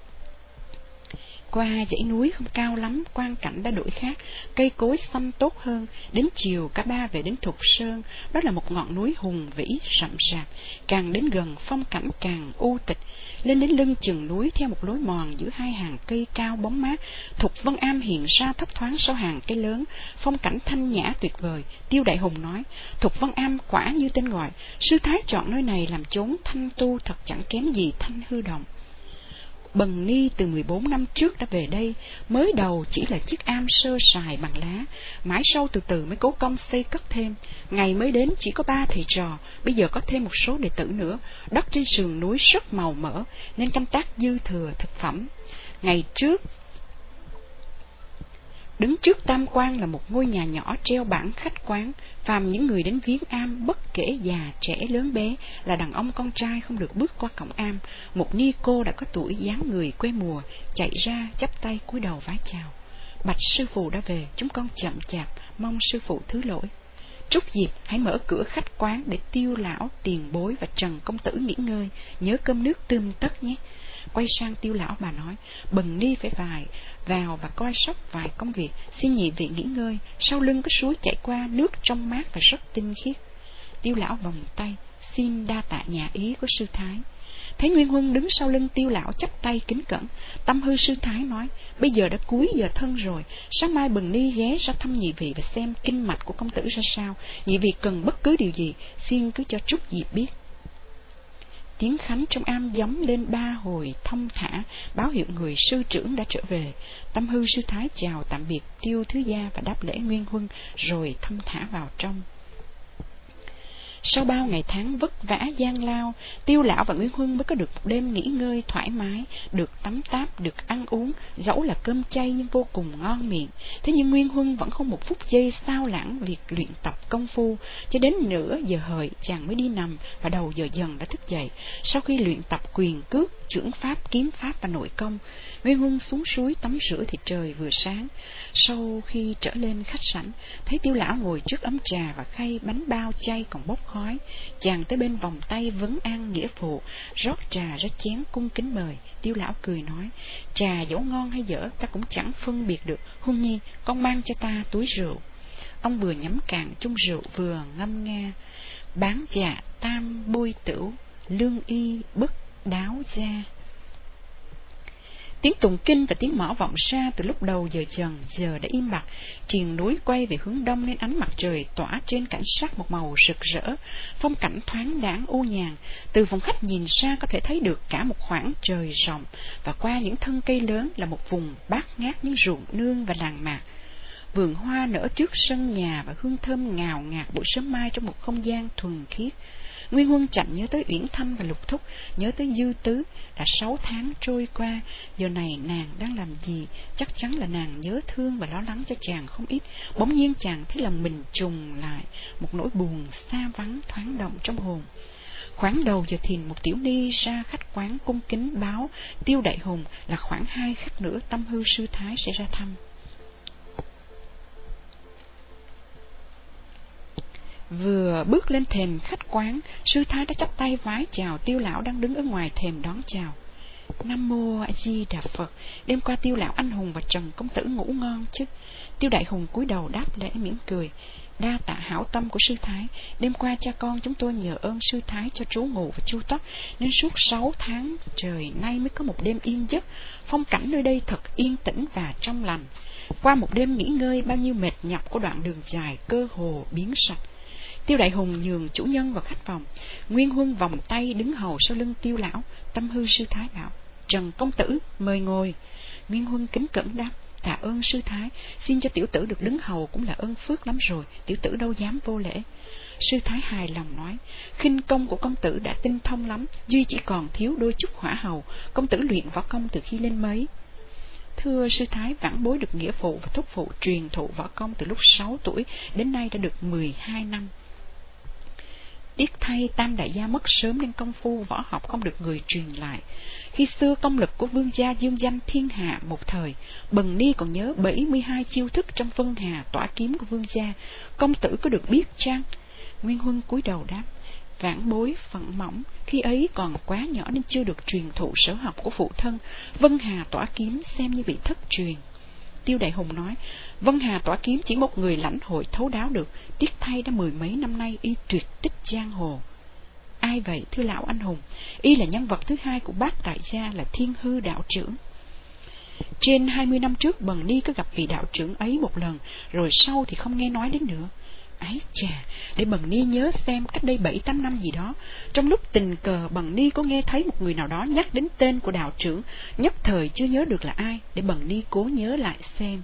A: Qua dãy núi không cao lắm, quang cảnh đã đổi khác, cây cối xanh tốt hơn. Đến chiều cả ba về đến Thục Sơn, đó là một ngọn núi hùng vĩ rậm rạp, càng đến gần phong cảnh càng u tịch. Lên đến lưng chừng núi theo một lối mòn giữa hai hàng cây cao bóng mát, Thục Vân Am hiện ra thấp thoáng sau hàng cây lớn, phong cảnh thanh nhã tuyệt vời. Tiêu Đại Hùng nói, Thục Vân Am quả như tên gọi, sư thái chọn nơi này làm chốn thanh tu thật chẳng kém gì Thanh Hư Động. Bần Ni từ mười bốn năm trước đã về đây, mới đầu chỉ là chiếc am sơ sài bằng lá, mãi sau từ từ mới cố công xây cất thêm. Ngày mới đến chỉ có ba thầy trò, bây giờ có thêm một số đệ tử nữa. Đất trên sườn núi rất màu mỡ nên canh tác dư thừa thực phẩm. Ngày trước đứng trước tam quan là một ngôi nhà nhỏ treo bảng khách quán, phàm những người đến viếng am, bất kể già trẻ lớn bé, là đàn ông con trai không được bước qua cổng am. Một ni cô đã có tuổi, dáng người quê mùa, chạy ra chắp tay cúi đầu vái chào. Bạch sư phụ đã về, chúng con chậm chạp, mong sư phụ thứ lỗi. Trúc Diệp hãy mở cửa khách quán để Tiêu lão, tiền bối và Trần công tử nghỉ ngơi, nhớ cơm nước tươm tất nhé. Quay sang Tiêu lão bà nói, Bần Ni phải vài vào và coi sóc vài công việc, xin nhị vị nghỉ ngơi. Sau lưng có suối chảy qua, nước trong mát và rất tinh khiết. Tiêu lão vòng tay, xin đa tạ nhà ý của sư thái. Thấy Nguyên Huân đứng sau lưng Tiêu lão chắp tay kính cẩn, Tâm hư sư thái nói, bây giờ đã cuối giờ thân rồi, sáng mai Bần Ni ghé ra thăm nhị vị và xem kinh mạch của công tử ra sao. Nhị vị cần bất cứ điều gì, xin cứ cho Trúc Diệp biết. Tiếng khánh trong am gióng lên ba hồi thông thả, báo hiệu người sư trưởng đã trở về. Tâm hư sư thái chào tạm biệt Tiêu Thứ Gia và đáp lễ Nguyên Huân, rồi thông thả vào trong. Sau bao ngày tháng vất vả gian lao, Tiêu lão và Nguyên Huân mới có được một đêm nghỉ ngơi thoải mái, được tắm táp, được ăn uống, dẫu là cơm chay nhưng vô cùng ngon miệng. Thế nhưng Nguyên Huân vẫn không một phút giây sao lãng việc luyện tập công phu, cho đến nửa giờ hợi chàng mới đi nằm và đầu giờ dần đã thức dậy. Sau khi luyện tập quyền cước, chưởng pháp, kiếm pháp và nội công, Nguyên Huân xuống suối tắm rửa thì trời vừa sáng. Sau khi trở lên khách sảnh, thấy Tiêu lão ngồi trước ấm trà và khay bánh bao chay còn bốc khói, chàng tới bên vòng tay vấn an nghĩa phụ, rót trà ra chén cung kính mời. Tiêu lão cười nói: trà dẫu ngon hay dở ta cũng chẳng phân biệt được, Huân nhi con mang cho ta túi rượu. Ông vừa nhắm cạn chung rượu vừa ngâm nga: bán dạ tam bôi tửu, lương y bất đáo gia. Tiếng tụng kinh và tiếng mõ vọng ra từ lúc đầu giờ dần, giờ đã im bặt. Triền núi quay về hướng đông nên ánh mặt trời tỏa trên cảnh sắc một màu rực rỡ, phong cảnh thoáng đãng u nhàn. Từ phòng khách nhìn ra có thể thấy được cả một khoảng trời rộng, và qua những thân cây lớn là một vùng bát ngát những ruộng nương và làng mạc. Vườn hoa nở trước sân nhà và hương thơm ngào ngạt buổi sớm mai trong một không gian thuần khiết. Nguyên Huân chậm nhớ tới Uyển Thanh và Lục Thúc, nhớ tới Dư Tứ. Đã sáu tháng trôi qua, giờ này nàng đang làm gì? Chắc chắn là nàng nhớ thương và lo lắng cho chàng không ít. Bỗng nhiên chàng thấy lòng mình trùng lại, một nỗi buồn xa vắng thoáng động trong hồn. Khoảng đầu giờ thìn, một tiểu ni ra khách quán cung kính báo Tiêu Đại Hùng là khoảng hai khắc nữa Tâm Hư sư thái sẽ ra thăm. Vừa bước lên thềm khách quán, sư thái đã chắp tay vái chào Tiêu lão đang đứng ở ngoài thềm đón chào. Nam mô A Di Đà Phật. Đêm qua Tiêu lão anh hùng và Trần công tử ngủ ngon chứ? Tiêu Đại Hùng cúi đầu đáp lễ mỉm cười: đa tạ hảo tâm của sư thái. Đêm qua cha con chúng tôi nhờ ơn sư thái cho trú ngụ và chu tất, nên suốt sáu tháng trời nay mới có một đêm yên giấc. Phong cảnh nơi đây thật yên tĩnh và trong lành. Qua một đêm nghỉ ngơi, bao nhiêu mệt nhọc của đoạn đường dài cơ hồ biến sạch. Tiêu Đại Hùng nhường chủ nhân vào khách phòng. Nguyên Huân vòng tay đứng hầu sau lưng Tiêu lão. Tâm Hư sư thái bảo: Trần công tử mời ngồi. Nguyên Huân kính cẩn đáp: tạ ơn sư thái, xin cho tiểu tử được đứng hầu cũng là ơn phước lắm rồi, tiểu tử đâu dám vô lễ. Sư thái hài lòng nói: khinh công của công tử đã tinh thông lắm, duy chỉ còn thiếu đôi chút hỏa hầu. Công tử luyện võ công từ khi lên mấy? Thưa sư thái, vãn bối được nghĩa phụ và thúc phụ truyền thụ võ công từ lúc sáu tuổi, đến nay đã được mười hai năm. Tiếc thay Tam đại gia mất sớm nên công phu võ học không được người truyền lại. Khi xưa công lực của vương gia dương danh thiên hạ một thời, Bần Ni còn nhớ bảy mươi hai chiêu thức trong Vân Hà tỏa kiếm của vương gia. Công tử có được biết chăng? Nguyên Huân cúi đầu đáp: vãn bối phận mỏng, khi ấy còn quá nhỏ nên chưa được truyền thụ sở học của phụ thân. Vân Hà tỏa kiếm xem như bị thất truyền. Tiêu Đại Hùng nói: Vân Hà tỏa kiếm chỉ một người lãnh hội thấu đáo được, tiếc thay đã mười mấy năm nay y tuyệt tích giang hồ. Ai vậy thưa lão anh hùng? Y là nhân vật thứ hai của bác tại gia, là Thiên Hư đạo trưởng. Trên hai mươi năm trước Bần Ni có gặp vị đạo trưởng ấy một lần, rồi sau thì không nghe nói đến nữa. Ái chà, để Bần Ni nhớ xem, cách đây bảy tám năm gì đó, trong lúc tình cờ Bần Ni có nghe thấy một người nào đó nhắc đến tên của đạo trưởng, nhất thời chưa nhớ được là ai, để Bần Ni cố nhớ lại xem.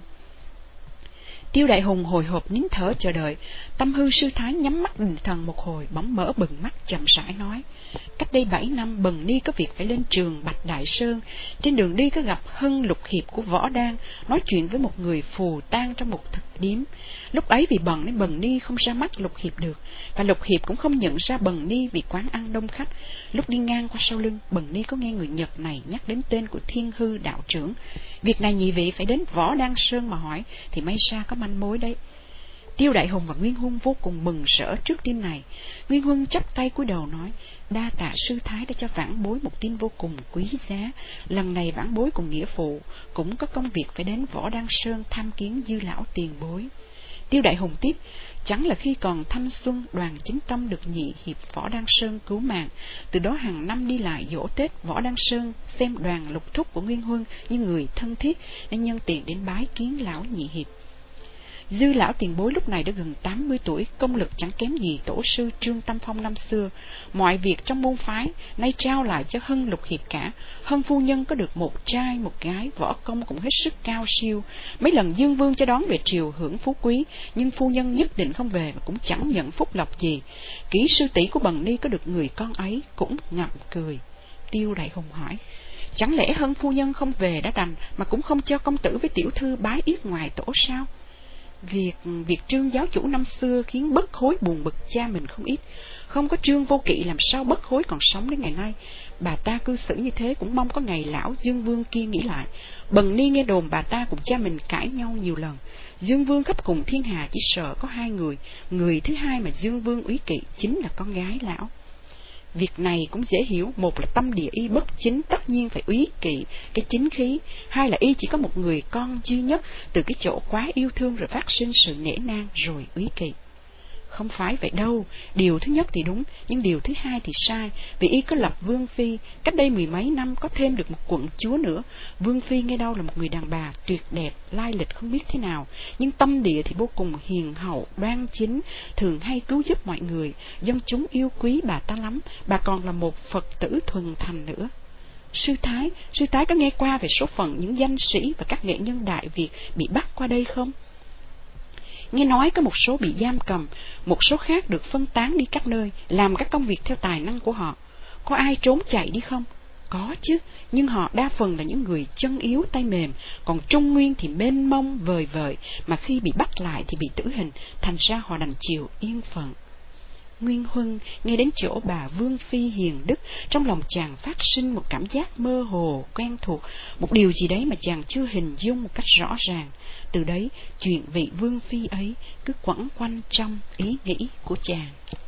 A: Tiêu Đại Hùng hồi hộp nín thở chờ đợi. Tâm Hư sư thái nhắm mắt định thần một hồi, bỗng mở bừng mắt chậm rãi nói: cách đây bảy năm Bần Ni có việc phải lên trường Bạch Đại Sơn. Trên đường đi có gặp Hân Lục Hiệp của Võ Đan, nói chuyện với một người phù tang trong một thực điếm. Lúc ấy vì bận nên Bần Ni không ra mắt Lục Hiệp được, và Lục Hiệp cũng không nhận ra Bần Ni vì quán ăn đông khách. Lúc đi ngang qua sau lưng, Bần Ni có nghe người Nhật này nhắc đến tên của Thiên Hư đạo trưởng. Việc này nhị vị phải đến Võ Đan Sơn mà hỏi, thì may ra có manh mối đấy. Tiêu Đại Hùng và Nguyên Huân vô cùng mừng rỡ trước tin này. Nguyên Huân chắp tay cúi đầu nói: đa tạ sư thái đã cho vãn bối một tin vô cùng quý giá. Lần này vãn bối cùng nghĩa phụ cũng có công việc phải đến Võ Đan Sơn tham kiến Dư lão tiền bối. Tiêu Đại Hùng tiếp: chẳng là khi còn thanh xuân, Đoàn Chính Tâm được nhị hiệp Võ Đan Sơn cứu mạng, từ đó hàng năm đi lại giỗ Tết Võ Đan Sơn, xem Đoàn Lục Thúc của Nguyên Huân như người thân thiết, nên nhân tiện đến bái kiến lão nhị hiệp. Dư lão tiền bối lúc này đã gần tám mươi tuổi, công lực chẳng kém gì tổ sư Trương Tam Phong năm xưa. Mọi việc trong môn phái nay trao lại cho Hân Lục Hiệp cả. Hân phu nhân có được một trai một gái, võ công cũng hết sức cao siêu. Mấy lần Dương Vương cho đón về triều hưởng phú quý, nhưng phu nhân nhất định không về và cũng chẳng nhận phúc lộc gì. Kỹ sư tỷ của Bần Ni có được người con ấy cũng ngậm cười. Tiêu Đại Hùng hỏi: chẳng lẽ Hân phu nhân không về đã đành, mà cũng không cho công tử với tiểu thư bái yết ngoài tổ sao? Việc việc Trương giáo chủ năm xưa khiến Bất Hối buồn bực cha mình không ít. Không có Trương Vô Kỵ làm sao Bất Hối còn sống đến ngày nay. Bà ta cư xử như thế cũng mong có ngày lão Dương Vương kia nghĩ lại. Bần Ni nghe đồn bà ta cùng cha mình cãi nhau nhiều lần. Dương Vương khắp cùng thiên hà chỉ sợ có hai người. Người thứ hai mà Dương Vương úy kỵ chính là con gái lão. Việc này cũng dễ hiểu, một là tâm địa y bất chính, tất nhiên phải úy kỵ cái chính khí. Hai là y chỉ có một người con duy nhất, từ cái chỗ quá yêu thương rồi phát sinh sự nể nang rồi úy kỵ. Không phải vậy đâu, điều thứ nhất thì đúng, nhưng điều thứ hai thì sai, vì y có lập Vương Phi, cách đây mười mấy năm có thêm được một quận chúa nữa. Vương Phi nghe đâu là một người đàn bà tuyệt đẹp, lai lịch không biết thế nào, nhưng tâm địa thì vô cùng hiền hậu, đoan chính, thường hay cứu giúp mọi người, dân chúng yêu quý bà ta lắm, bà còn là một Phật tử thuần thành nữa. Sư Thái, sư Thái có nghe qua về số phận những danh sĩ và các nghệ nhân Đại Việt bị bắt qua đây không? Nghe nói có một số bị giam cầm, một số khác được phân tán đi các nơi, làm các công việc theo tài năng của họ. Có ai trốn chạy đi không? Có chứ, nhưng họ đa phần là những người chân yếu tay mềm, còn Trung Nguyên thì mênh mông vời vợi, mà khi bị bắt lại thì bị tử hình, thành ra họ đành chịu yên phận. Nguyên Huân nghe đến chỗ bà Vương Phi hiền đức, trong lòng chàng phát sinh một cảm giác mơ hồ, quen thuộc, một điều gì đấy mà chàng chưa hình dung một cách rõ ràng. Từ đấy, chuyện vị Vương Phi ấy cứ quẩn quanh trong ý nghĩ của chàng.